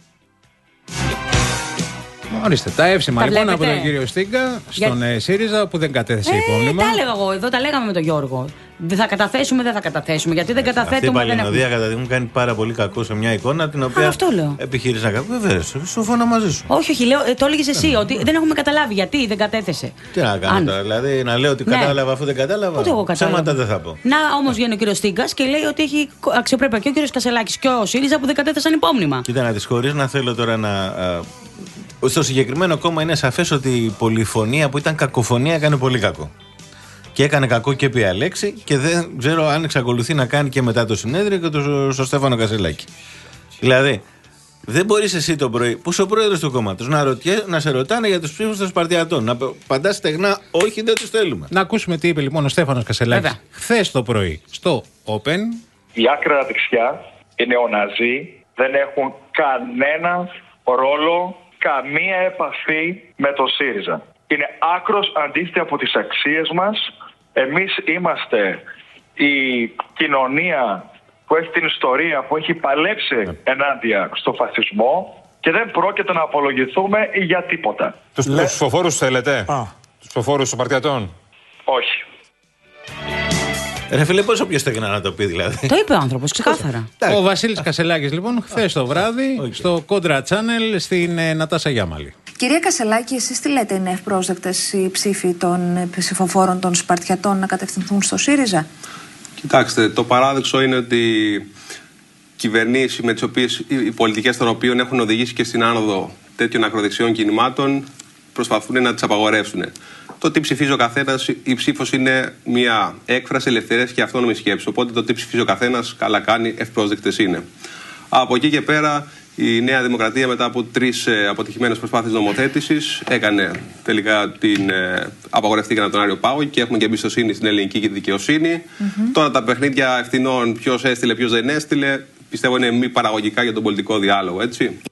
Ορίστε, τα εύσημα λοιπόν από τον κύριο Στίγκα στον Για... ΣΥΡΙΖΑ που δεν κατέθεσε ε, υπόμνημα. Τα έλεγα εγώ εδώ, τα λέγαμε με τον Γιώργο. Δεν θα καταθέσουμε, δεν θα καταθέσουμε. Γιατί δεν καταθέτουμε. Αυτή η παλινοδία κατά τη μου κάνει πάρα πολύ κακό σε μια εικόνα την οποία επιχειρείς να κάνει. Βεβαίω, συμφωνώ μαζί σου. Όχι, όχι, λέω, το έλεγε εσύ, ότι δεν έχουμε καταλάβει γιατί δεν κατέθεσε. Τι να κάνω τώρα, δηλαδή να λέω ότι ναι. κατάλαβα αφού δεν κατάλαβα. Ούτε εγώ κατάλαβα. Ψέματα δεν θα πω. Να όμω βγαίνει ο κύριο Στίγκα και λέει ότι έχει αξιοπρέπεια και ο κύριο Κασελάκης και ο ΣΥΡΙΖΑ που δεν κατέθεσαν υπόμνημα. Κοίτα να τη χωρί να θέλω τώρα να. Στο συγκεκριμένο κόμμα είναι σαφές ότι η πολυφωνία που ήταν κακοφωνία έκανε πολύ κακό. Και έκανε κακό και επί Αλέξη και δεν ξέρω αν εξακολουθεί να κάνει και μετά το συνέδριο και το, στο Στέφανο Κασελάκη. Δηλαδή, δεν μπορείς εσύ το πρωί, που είσαι ο πρόεδρος του κόμματος, να, ρωτιέ, να σε ρωτάνε για τους ψήφους των Σπαρτιατών. Να παντάς στεγνά, όχι, δεν τους θέλουμε. Να ακούσουμε τι είπε λοιπόν ο Στέφανος Κασελάκης χθες το πρωί στο Open. Η άκρα δεξιά, οι νεοναζί δεν έχουν κανένα ρόλο, καμία επαφή με το ΣΥΡΙΖΑ. Είναι άκρος αντίθετη από τις αξίες μας. Εμείς είμαστε η κοινωνία που έχει την ιστορία, που έχει παλέψει ενάντια στο φασισμό και δεν πρόκειται να απολογηθούμε για τίποτα. Τους Λε... ψηφοφόρους θέλετε? Α. Τους ψηφοφόρους των Παρτιατών? Όχι. Ρε φίλε, πόσο πιο στεγνά να το πει δηλαδή. Το είπε ο άνθρωπος, ξεκάθαρα. Ο Βασίλης Κασελάκης λοιπόν χθες το βράδυ okay. στο Κόντρα Channel στην ε, Νατάσα Γιάμαλη. Κυρία Κασελάκη, εσείς τι λέτε, είναι ευπρόσδεκτες οι ψήφοι των ψηφοφόρων των Σπαρτιατών να κατευθυνθούν στο ΣΥΡΙΖΑ? Κοιτάξτε, το παράδοξο είναι ότι κυβερνήσεις με τις οποίες οι πολιτικές των οποίων έχουν οδηγήσει και στην άνοδο τέτοιων ακροδεξιών κινημάτων προσπαθούν να τις απαγορεύσουν. Το τι ψηφίζει ο καθένας, η ψήφος είναι μια έκφραση ελευθερίας και αυτόνομη σκέψη. Οπότε το τι ψηφίζει ο καθένας, καλά κάνει, ευπρόσδεκτες είναι. Από εκεί και πέρα, η Νέα Δημοκρατία μετά από τρεις ε, αποτυχημένες προσπάθειες νομοθέτησης έκανε τελικά την ε, απαγορευτήκαν από τον Άριο Πάγο και έχουμε και εμπιστοσύνη στην ελληνική δικαιοσύνη. Mm-hmm. Τώρα τα παιχνίδια ευθυνών, ποιος έστειλε, ποιος δεν έστειλε, πιστεύω είναι μη παραγωγικά για τον πολιτικό διάλογο, έτσι.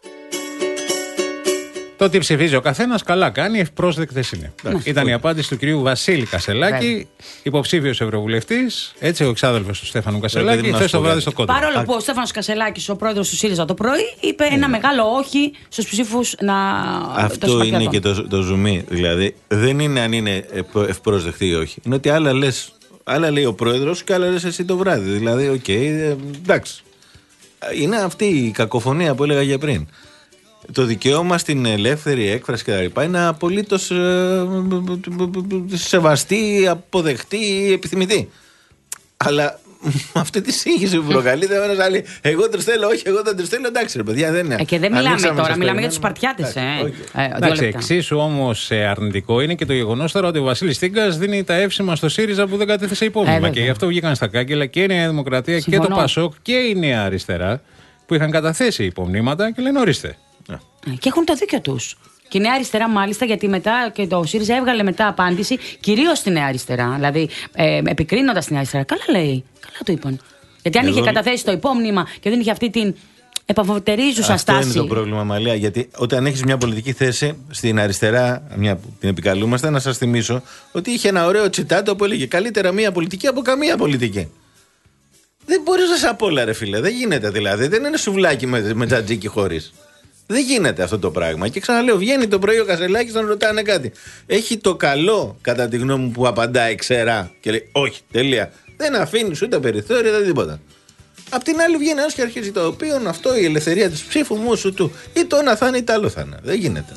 Το τι ψηφίζει ο καθένας, καλά κάνει, ευπρόσδεκτες είναι. Ναι. Ήταν η απάντηση του κυρίου Βασίλη Κασελάκη, υποψήφιος ευρωβουλευτής, έτσι ο εξάδελφος του Στέφανου Κασελάκη, χθες το βράδυ στο Κόντρα. Παρόλο που ο Στέφανος Κασελάκης, ο πρόεδρος του ΣΥΡΙΖΑ το πρωί, είπε ένα μεγάλο όχι στους ψήφους να. Αυτό είναι και το, το ζουμί. Δηλαδή, δεν είναι αν είναι ευπρόσδεκτη ή όχι. Είναι ότι άλλα λες, άλλα λέει ο πρόεδρος και άλλα λες εσύ το βράδυ. Δηλαδή, οκ, okay, εντάξει. Είναι αυτή η κακοφωνία που έλεγα για πριν. Το δικαίωμα στην ελεύθερη έκφραση και τα λοιπά είναι απολύτως ε, σεβαστή, αποδεκτή, επιθυμητή. Αλλά αυτή τη σύγχυση που προκαλεί δεν είναι άλλη. Εγώ τους θέλω, όχι, εγώ δεν τους θέλω. Εντάξει, ρε παιδιά, δεν είναι. Ε, και δεν μιλάμε τώρα, μιλάμε για τους Σπαρτιάτες. Ε. Okay. Ε, εντάξει, εξίσου όμως αρνητικό είναι και το γεγονός τώρα ότι ο Βασίλης Στίγκας δίνει τα εύσημα στο ΣΥΡΙΖΑ που δεν κατέθεσε υπόμνημα. Ε, και γι' αυτό βγήκαν στα κάγκελα και η Νέα Δημοκρατία Συμφωνώ. Και το ΠΑΣΟΚ και η Νέα Αριστερά που είχαν καταθέσει υπομνήματα και λένε ορίστε. Και έχουν το δίκιο τους. Και η Νέα Αριστερά, μάλιστα, γιατί μετά και το ΣΥΡΙΖΑ έβγαλε μετά απάντηση κυρίως στη Νέα Αριστερά. Δηλαδή, ε, επικρίνοντας την Νέα Αριστερά. Καλά λέει. Καλά το είπαν. Γιατί αν Εδώ... είχε καταθέσει το υπόμνημα και δεν είχε αυτή την επαφωτερίζουσα στάση. Αυτό είναι το πρόβλημα, Μαλία. Γιατί όταν έχεις μια πολιτική θέση στην αριστερά, μια που την επικαλούμαστε, να σας θυμίσω ότι είχε ένα ωραίο τσιτάτο που έλεγε καλύτερα μια πολιτική από καμία πολιτική. Δεν μπορείς να σε απ' όλα, ρε φίλε. Δεν γίνεται δηλαδή. Δεν είναι σουβλάκι με, με τζατζίκι χωρίς. Δεν γίνεται αυτό το πράγμα. Και ξαναλέω, βγαίνει το πρωί ο Κασελάκης να ρωτάνε κάτι. Έχει το καλό, κατά τη γνώμη μου, που απαντάει ξερά και λέει όχι, τελεία. Δεν αφήνει ούτε περιθώρια, δεν τίποτα. Απ' την άλλη βγαίνει ένας και αρχίζει το οποίο αυτό η ελευθερία της ψήφου μου σου του. Ή το ένα θα είναι ή το άλλο θα είναι. Δεν γίνεται.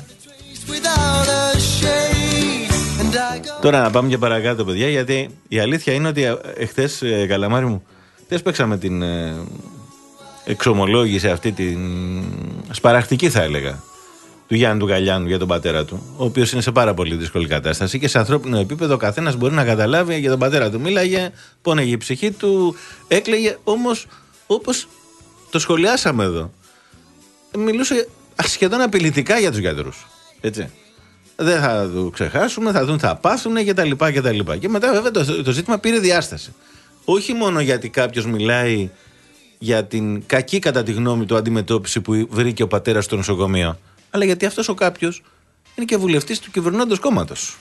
Τώρα να πάμε και παρακάτω, παιδιά, γιατί η αλήθεια είναι ότι εχθές, Καλαμάρη μου, χθες παίξαμε την εξομολόγηση αυτή την σπαραχτική, θα έλεγα, του Γιάννη του Καλιάνου για τον πατέρα του, ο οποίος είναι σε πάρα πολύ δύσκολη κατάσταση και σε ανθρώπινο επίπεδο ο καθένας μπορεί να καταλάβει για τον πατέρα του. Μίλαγε, πόνεγε η ψυχή του, έκλαιγε, όμως όπως το σχολιάσαμε εδώ, μιλούσε σχεδόν απειλητικά για τους γιατρούς. Έτσι. Δεν θα το ξεχάσουμε, θα δουν, θα πάθουν κτλ. Και, και μετά βέβαια το, το ζήτημα πήρε διάσταση. Όχι μόνο γιατί κάποιος μιλάει για την κακή κατά τη γνώμη του αντιμετώπιση που βρήκε ο πατέρας στο νοσοκομείο, αλλά γιατί αυτός ο κάποιος είναι και βουλευτής του κυβερνώντος κόμματος.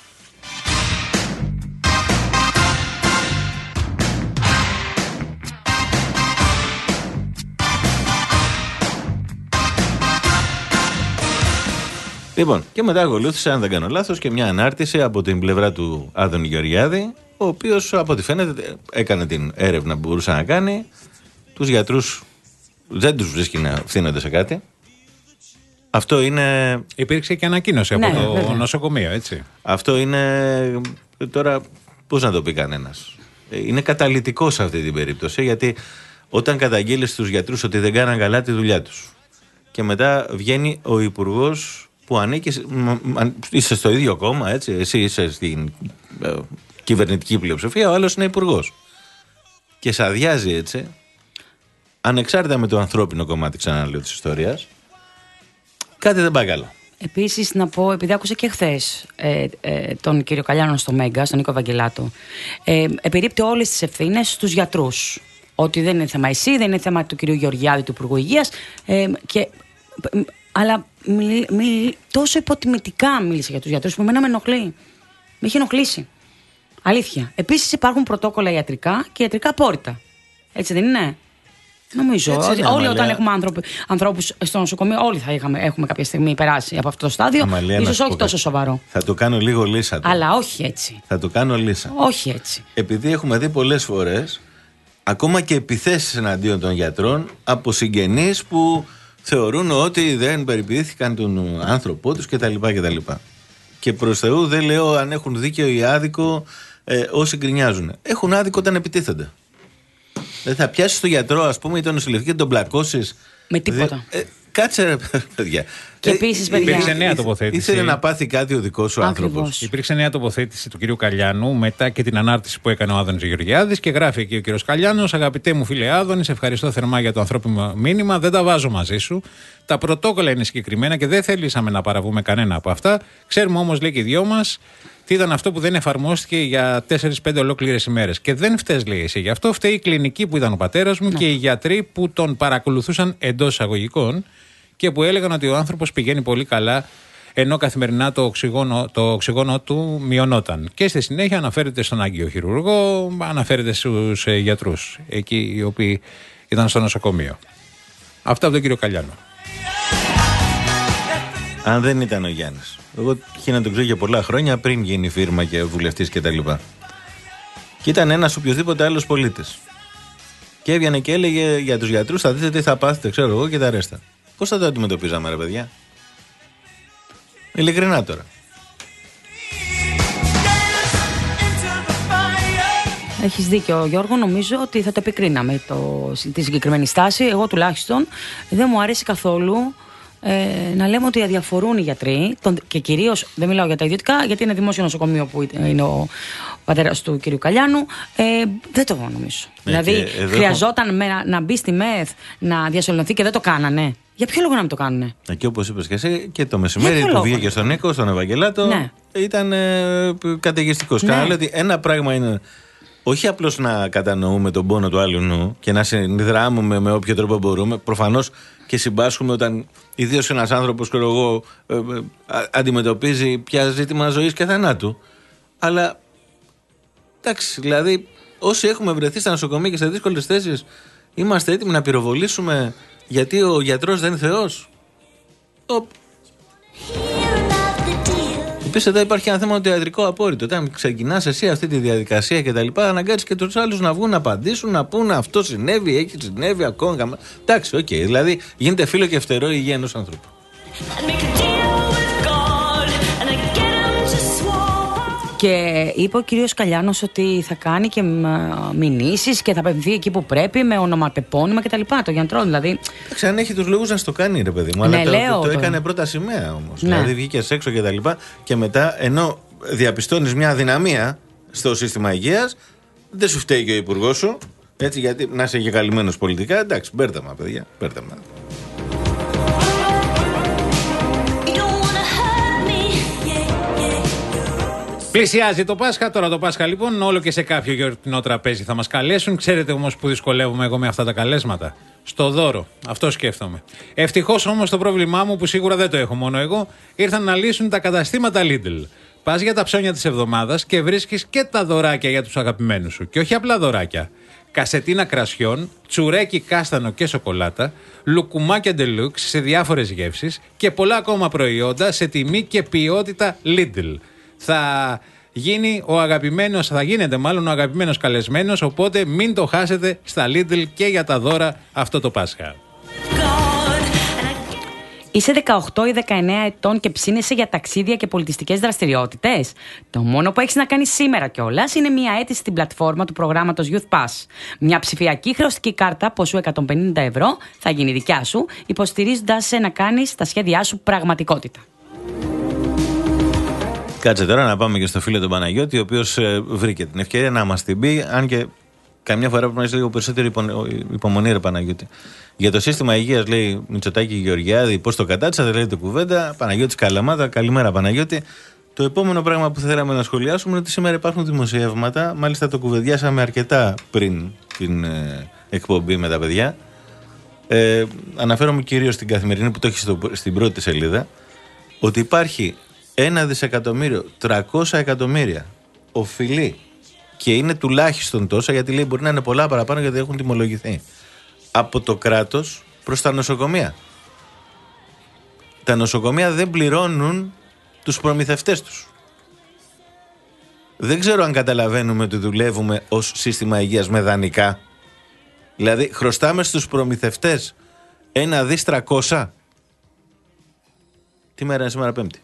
Λοιπόν, και μετά ακολούθησε, αν δεν κάνω λάθος, και μια ανάρτηση από την πλευρά του Άδωνη Γεωργιάδη, ο οποίος από ό,τι φαίνεται έκανε την έρευνα που μπορούσε να κάνει. Τους γιατρούς δεν τους βρίσκει να ευθύνονται σε κάτι. Αυτό είναι... Υπήρξε και ανακοίνωση από ναι, το βέβαια. νοσοκομείο, έτσι. Αυτό είναι... Τώρα πώς να το πει κανένας. Είναι καταλυτικό σε αυτή την περίπτωση, γιατί όταν καταγγείλεις στους γιατρούς ότι δεν κάναν καλά τη δουλειά τους και μετά βγαίνει ο υπουργός που ανήκει, είσαι στο ίδιο κόμμα, έτσι, εσύ είσαι στην ε, κυβερνητική πλειοψηφία, ο άλλος είναι υπουργός και σε αδειάζει έτσι, ανεξάρτητα με το ανθρώπινο κομμάτι, ξαναλέω, της ιστορίας, κάτι δεν πάει καλά. Επίσης να πω, επειδή άκουσα και χθες ε, ε, τον κύριο Καλιάνο στο Μέγκα, στον Νίκο Ευαγγελάτο, ε, επιρρύπτει όλες τις ευθύνες στους γιατρούς. Ότι δεν είναι θέμα εσύ, δεν είναι θέμα του κυρίου Γεωργιάδη, του Υπουργού Υγείας, ε, και, αλλά μι, μι, τόσο υποτιμητικά μίλησε για τους γιατρούς που εμένα με ενοχλεί. Με έχει ενοχλήσει. Αλήθεια. Επίσης υπάρχουν πρωτόκολλα ιατρικά και ιατρικά απόρριτα. Έτσι δεν είναι? Νομίζω. Έτσι είναι, όλοι Αμαλία. Όταν έχουμε ανθρώπους στο νοσοκομείο, όλοι θα είχαμε, έχουμε κάποια στιγμή περάσει από αυτό το στάδιο. Αμαλία, ίσως όχι τόσο σοβαρό. Θα το κάνω λίγο λύσα. Τώρα. Αλλά όχι έτσι. Θα το κάνω λύσα. Όχι έτσι. Επειδή έχουμε δει πολλές φορές ακόμα και επιθέσεις εναντίον των γιατρών από συγγενείς που θεωρούν ότι δεν περιποιήθηκαν τον άνθρωπό τους κτλ. κτλ. Και προς Θεού δεν λέω αν έχουν δίκαιο ή άδικο ε, όσοι γκρινιάζουν. Έχουν άδικο όταν επιτίθενται. Δεν θα πιάσεις τον γιατρό, ας πούμε, ή τον νοσηλευτή και τον πλακώσεις. Με τίποτα. Δε, ε, κάτσε ρε παιδιά. Και επίσης, παιδιά. Υπήρξε νέα τοποθέτηση. Ήθελε να πάθει κάτι ο δικός σου άνθρωπος. Υπήρξε νέα τοποθέτηση του κυρίου Καλιάνου μετά και την ανάρτηση που έκανε ο Άδωνης Γεωργιάδης και γράφει εκεί ο κύριος Καλιάνος: αγαπητέ μου φίλε Άδωνη, σε ευχαριστώ θερμά για το ανθρώπινο μήνυμα. Δεν τα βάζω μαζί σου. Τα πρωτόκολλα είναι συγκεκριμένα και δεν θελήσαμε να παραβούμε κανένα από αυτά. Ξέρουμε όμως, λέει και οι δυο μας, τι ήταν αυτό που δεν εφαρμόστηκε για τέσσερις πέντε ολόκληρες ημέρες. Και δεν φταίς, λέει εσύ. Γι' αυτό φταίει η κλινική που ήταν ο πατέρας μου, ναι, και οι γιατροί που τον παρακολουθούσαν εντός εισαγωγικών και που έλεγαν ότι ο άνθρωπος πηγαίνει πολύ καλά, ενώ καθημερινά το οξυγόνο, το οξυγόνο του μειωνόταν. Και στη συνέχεια αναφέρεται στον αγγειοχειρουργό, αναφέρεται στους ε, γιατρούς, εκεί οι οποίοι ήταν στο νοσοκομείο. Αυτά από τον κύριο Καλιάνο. Αν δεν ήταν ο Γιάννης. Εγώ είχε να τον ξέρω για πολλά χρόνια πριν γίνει φίρμα και βουλευτής κτλ. Και, και ήταν ένας οποιοδήποτε άλλος πολίτης. Και έβγαινε και έλεγε για τους γιατρούς: θα δείτε τι θα πάθετε, ξέρω εγώ, και τα ρέστα. Πώς θα το αντιμετωπίζαμε, ρε παιδιά? Ειλικρινά τώρα. Έχεις δίκιο, Γιώργο. Νομίζω ότι θα το επικρίναμε το, τη συγκεκριμένη στάση. Εγώ τουλάχιστον δεν μου αρέσει καθόλου ε, να λέμε ότι αδιαφορούν οι γιατροί, τον, και κυρίως δεν μιλάω για τα ιδιωτικά, γιατί είναι δημόσιο νοσοκομείο που είναι ο πατέρας του κυρίου Καλιάνου. Ε, δεν το νομίζω. Ναι, δηλαδή, χρειαζόταν με, να, να μπει στη ΜΕΘ να διασωληνωθεί και δεν το κάνανε. Για ποιο λόγο να μην το κάνουνε? Και όπως είπες και εσύ, και το μεσημέρι που βγήκε στον Νίκο, στον Ευαγγελάτο, ναι, ήταν ε, καταιγιστικός. Ναι. Κανένα ότι ένα πράγμα είναι όχι απλώς να κατανοούμε τον πόνο του άλλου νου και να συνδράμουμε με όποιο τρόπο μπορούμε. Προφανώς και συμπάσχουμε όταν ιδίως ένας άνθρωπος, ξέρω εγώ, ε, ε, αντιμετωπίζει πια ζήτημα ζωής και θανάτου. Αλλά εντάξει, δηλαδή, όσοι έχουμε βρεθεί στα νοσοκομεία και σε δύσκολες θέσεις, είμαστε έτοιμοι να πυροβολήσουμε γιατί ο γιατρός δεν είναι Θεός. Επίσης, εδώ υπάρχει ένα θέμα το ιατρικό απόρριτο. Όταν ξεκινάς εσύ αυτή τη διαδικασία και τα λοιπά, αναγκάζεις και τους άλλους να βγουν να απαντήσουν, να πούνε αυτό συνέβη, έχει συνέβη ακόμα. Εντάξει, οκ. Okay. Δηλαδή, γίνεται φίλο και φτερό η υγεία ενός ανθρώπου. Και είπε ο κύριος Καλιάνος ότι θα κάνει και μηνύσεις και θα απευθυνθεί εκεί που πρέπει με ονοματεπώνυμα κτλ. Το γιατρό δηλαδή. Εντάξει, αν έχει τους λόγους να στο κάνει, ρε παιδί μου. Ναι, αλλά λέω, το, το, το έκανε πρώτα σημαία όμως. Ναι. Δηλαδή βγήκε έξω και τα λοιπά. Και μετά, ενώ διαπιστώνεις μια αδυναμία στο σύστημα υγείας, δεν σου φταίει και ο υπουργός σου. Έτσι, γιατί να είσαι και καλυμμένος πολιτικά. Εντάξει, μπέρδεμα, παιδιά. Μπέρδεμα. Πλησιάζει το Πάσχα, τώρα το Πάσχα λοιπόν, όλο και σε κάποιο γιορτινό τραπέζι θα μας καλέσουν. Ξέρετε όμως που δυσκολεύομαι εγώ με αυτά τα καλέσματα? Στο δώρο. Αυτό σκέφτομαι. Ευτυχώς όμως το πρόβλημά μου, που σίγουρα δεν το έχω μόνο εγώ, ήρθαν να λύσουν τα καταστήματα Lidl. Πας για τα ψώνια της εβδομάδας και βρίσκεις και τα δωράκια για τους αγαπημένους σου. Και όχι απλά δωράκια. Κασετίνα κρασιών, τσουρέκι κάστανο και σοκολάτα, λουκουμάκια deluxe σε διάφορες γεύσεις και πολλά ακόμα προϊόντα σε τιμή και ποιότητα Lidl. Θα γίνει ο αγαπημένος, θα γίνετε μάλλον ο αγαπημένος καλεσμένος, οπότε μην το χάσετε στα Lidl και για τα δώρα αυτό το Πάσχα. Είσαι δεκαοκτώ ή δεκαεννέα ετών και ψήνεσαι για ταξίδια και πολιτιστικές δραστηριότητες? Το μόνο που έχεις να κάνεις σήμερα κιόλας είναι μια αίτηση στην πλατφόρμα του προγράμματος Youth Pass. Μια ψηφιακή χρεωστική κάρτα ποσού εκατόν πενήντα ευρώ θα γίνει δικιά σου, υποστηρίζοντας σε να κάνεις τα σχέδιά σου πραγματικότητα. Κάτσε τώρα να πάμε και στο φίλο τον Παναγιώτη, ο οποίος ε, βρήκε την ευκαιρία να μας την πει, αν και καμιά φορά πρέπει να είσαι λίγο περισσότερη υπο, υπομονή, ρε Παναγιώτη. Για το σύστημα υγείας, λέει Μητσοτάκη Γεωργιάδη, πώς το κατάτσατε, λέει το κουβέντα. Παναγιώτης Καλαμάτα, καλημέρα Παναγιώτη. Το επόμενο πράγμα που θέλαμε να σχολιάσουμε είναι ότι σήμερα υπάρχουν δημοσιεύματα. Μάλιστα το κουβεντιάσαμε αρκετά πριν την ε, εκπομπή με τα παιδιά. Ε, αναφέρομαι κυρίως στην Καθημερινή που το έχει στο, στην πρώτη σελίδα, ότι υπάρχει ένα δισεκατομμύριο, τριακόσια εκατομμύρια οφειλεί και είναι τουλάχιστον τόσα, γιατί λέει μπορεί να είναι πολλά παραπάνω γιατί έχουν τιμολογηθεί, από το κράτος προς τα νοσοκομεία. Τα νοσοκομεία δεν πληρώνουν τους προμηθευτές τους. Δεν ξέρω αν καταλαβαίνουμε ότι δουλεύουμε ως σύστημα υγείας με δανεικά. Δηλαδή χρωστάμε στους προμηθευτές ένα δις τριακόσια. Τι μέρα είναι σήμερα? Πέμπτη.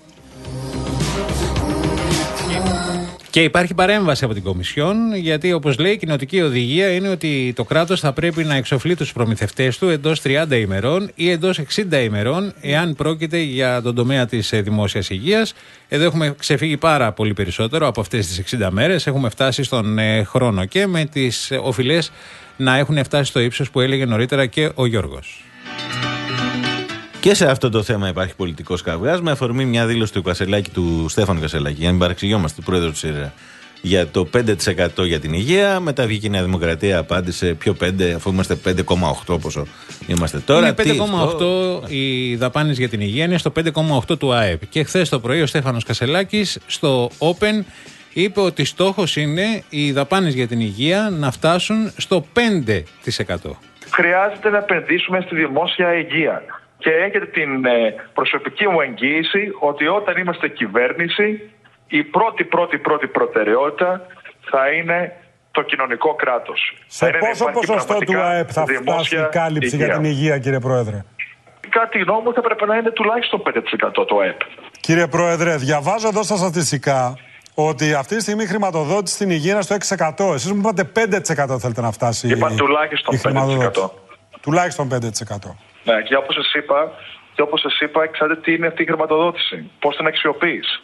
Και υπάρχει παρέμβαση από την Κομισιόν, γιατί όπως λέει η κοινοτική οδηγία είναι ότι το κράτος θα πρέπει να εξοφλεί τους προμηθευτές του εντός τριάντα ημερών ή εντός εξήντα ημερών, εάν πρόκειται για τον τομέα της δημόσιας υγείας. Εδώ έχουμε ξεφύγει πάρα πολύ περισσότερο από αυτές τις εξήντα μέρες. Έχουμε φτάσει στον ε, χρόνο και με τις οφειλές να έχουν φτάσει στο ύψος που έλεγε νωρίτερα και ο Γιώργος. Και σε αυτό το θέμα υπάρχει πολιτικός καυγάς, με αφορμή μια δήλωση του Κασελάκη, του Στέφανου Κασελάκη, για να μην παρεξηγιόμαστε, του πρόεδρου του ΣΥΡΙΖΑ, για το πέντε τοις εκατό για την υγεία. Μετά βγήκε η Νέα Δημοκρατία, απάντησε πιο πέντε, αφού είμαστε πέντε κόμμα οκτώ πόσο είμαστε τώρα. Είναι πέντε κόμμα οκτώ οι δαπάνες για την υγεία, είναι στο πέντε κόμμα οκτώ του ΑΕΠ. Και χθες το πρωί ο Στέφανος Κασελάκης στο Open είπε ότι στόχος είναι οι δαπάνες για την υγεία να φτάσουν στο πέντε τοις εκατό. Χρειάζεται να επενδύσουμε στη δημόσια υγεία. Και έχετε την ε, προσωπική μου εγγύηση ότι όταν είμαστε κυβέρνηση, η πρώτη πρώτη πρώτη προτεραιότητα θα είναι το κοινωνικό κράτος. Σε πόσο ποσοστό του ΑΕΠ θα φτάσει η κάλυψη υγεία. Για την υγεία, κύριε Πρόεδρε? Κάτι νόμο θα πρέπει να είναι τουλάχιστον πέντε τοις εκατό το ΑΕΠ. Κύριε Πρόεδρε, διαβάζω εδώ στα στατιστικά ότι αυτή τη στιγμή η χρηματοδότηση στην υγεία είναι στο έξι τοις εκατό. Εσείς μου είπατε πέντε τοις εκατό θέλετε να φτάσει. Είπα τουλάχιστον πέντε τοις εκατό. Τουλάχιστον πέντε τοις εκατό. Ναι, και όπως σας είπα, και όπως σας είπα, εξάρτητε τι είναι αυτή η χρηματοδότηση. Πώς την αξιοποιείς.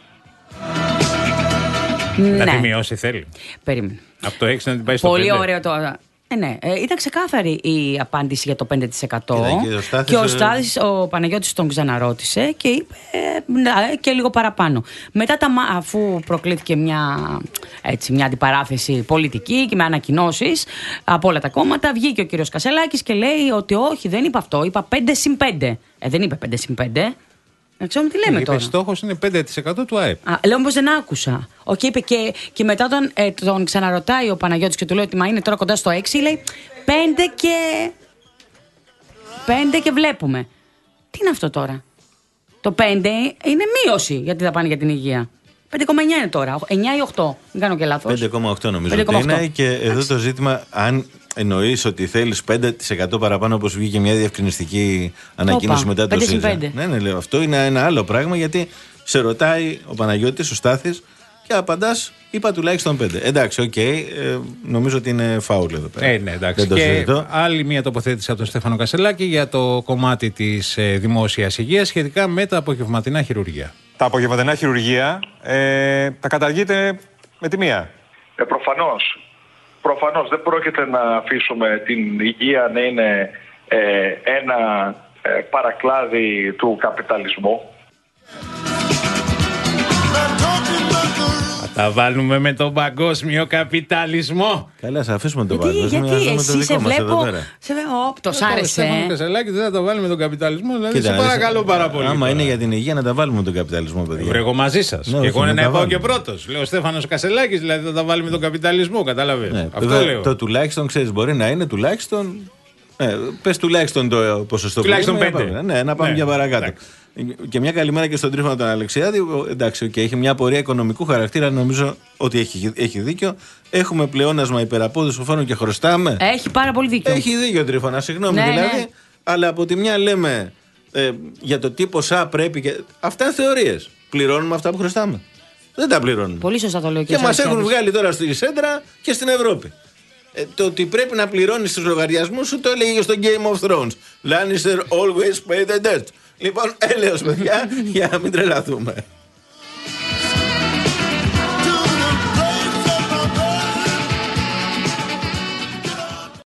Να τη μειώσει θέλει. Περίμενε. Από το έξι να την πάει στο Πολύ πέντε. ωραίο το. Ε, ναι, ε, ήταν ξεκάθαρη η απάντηση για το πέντε τοις εκατό. Και ο Στάθης, και ο Στάθης, ο Παναγιώτης τον ξαναρώτησε και είπε ε, και λίγο παραπάνω. Μετά, τα, αφού προκλήθηκε μια, έτσι, μια αντιπαράθεση πολιτική και με ανακοινώσεις από όλα τα κόμματα, βγήκε ο κύριος Κασελάκης και λέει ότι όχι, δεν είπα αυτό, είπα πέντε συν πέντε. Ε, δεν είπε πέντε συν πέντε. Δεν ξέρω τι λέμε είπε, τώρα. Στόχος είναι πέντε τοις εκατό του ΑΕΠ. Α, λέω πως δεν άκουσα. Okay, είπε και, και μετά τον, ε, τον ξαναρωτάει ο Παναγιώτης και του λέει ότι μα είναι τώρα κοντά στο έξι. Λέει πέντε και. πέντε και βλέπουμε. Τι είναι αυτό τώρα? Το πέντε είναι μείωση γιατί θα πάνε για την υγεία. πέντε κόμμα εννιά είναι τώρα. εννιά ή οκτώ. Δεν κάνω και λάθος. πέντε κόμμα οκτώ νομίζω ότι είναι. Και εδώ το ζήτημα, αν εννοείς ότι θέλεις πέντε τοις εκατό παραπάνω, όπως βγήκε μια διευκρινιστική ανακοίνωση Οπα, μετά το ΣΥΡΙΖΑ. Ναι, ναι, λέω. Αυτό είναι ένα άλλο πράγμα, γιατί σε ρωτάει ο Παναγιώτης, ο Στάθης, και απαντάς, είπα τουλάχιστον πέντε. Εντάξει, οκ, okay, ε, νομίζω ότι είναι φάουλ εδώ πέρα. Ε, ναι, εντάξει. Και άλλη μια τοποθέτηση από τον Στέφανο Κασελάκη για το κομμάτι της ε, δημόσιας υγείας σχετικά με τα απογευματινά χειρουργεία. Τα απογευματινά χειρουργεία ε, τα καταργείτε με τη μία. Ε, προφανώς. Προφανώς δεν πρόκειται να αφήσουμε την υγεία να είναι ε, ένα ε, παρακλάδι του καπιταλισμού. Θα τα βάλουμε με τον παγκόσμιο καπιταλισμό. Καλά, θα αφήσουμε τον γιατί, παγκόσμιο. Γιατί εσύ σε βλέπω. Σε βλέπω. Το σ' άρεσε. Στέφανο Κασελάκη δεν θα τα βάλουμε με τον καπιταλισμό. Δηλαδή, σε παρακαλώ πάρα πολύ. Άμα είναι για την υγεία, να τα βάλουμε με τον καπιταλισμό, παιδιά. Βρε, εγώ μαζί σα. Ναι, και εγώ να να πάω και πρώτο. Λέω ο Στέφανο Κασελάκη, δηλαδή θα τα βάλουμε με τον καπιταλισμό. Κατάλαβε. Ναι, αυτό το, λέω. Το τουλάχιστον, ξέρει, μπορεί να είναι τουλάχιστον. Ε, πες τουλάχιστον το ποσοστό. Τουλάχιστον πέντε. Ναι, να πάμε ναι, για παρακάτω. Εντάξει. Και μια καλημέρα και στον Τρίφωνο τον Αλεξιάδη. Εντάξει, okay, έχει μια πορεία οικονομικού χαρακτήρα. Νομίζω ότι έχει, έχει δίκιο. Έχουμε πλεόνασμα υπεραπόδοση φόρων και χρωστάμε. Έχει πάρα πολύ δίκιο. Έχει δίκιο, Τρίφωνα, συγγνώμη ναι, δηλαδή. Ναι. Αλλά από τη μια λέμε ε, για το τι ποσά πρέπει. Και... Αυτά είναι θεωρίες. Πληρώνουμε αυτά που χρωστάμε. Δεν τα πληρώνουμε. Πολύ σωστά το λέω και Και μας έχουν βγάλει τώρα στη Σέντρα και στην Ευρώπη. Ε, το ότι πρέπει να πληρώνεις τους λογαριασμούς σου το έλεγε στο Game of Thrones. Lannister always pay the debt. Λοιπόν, έλεος παιδιά, για να μην τρελαθούμε.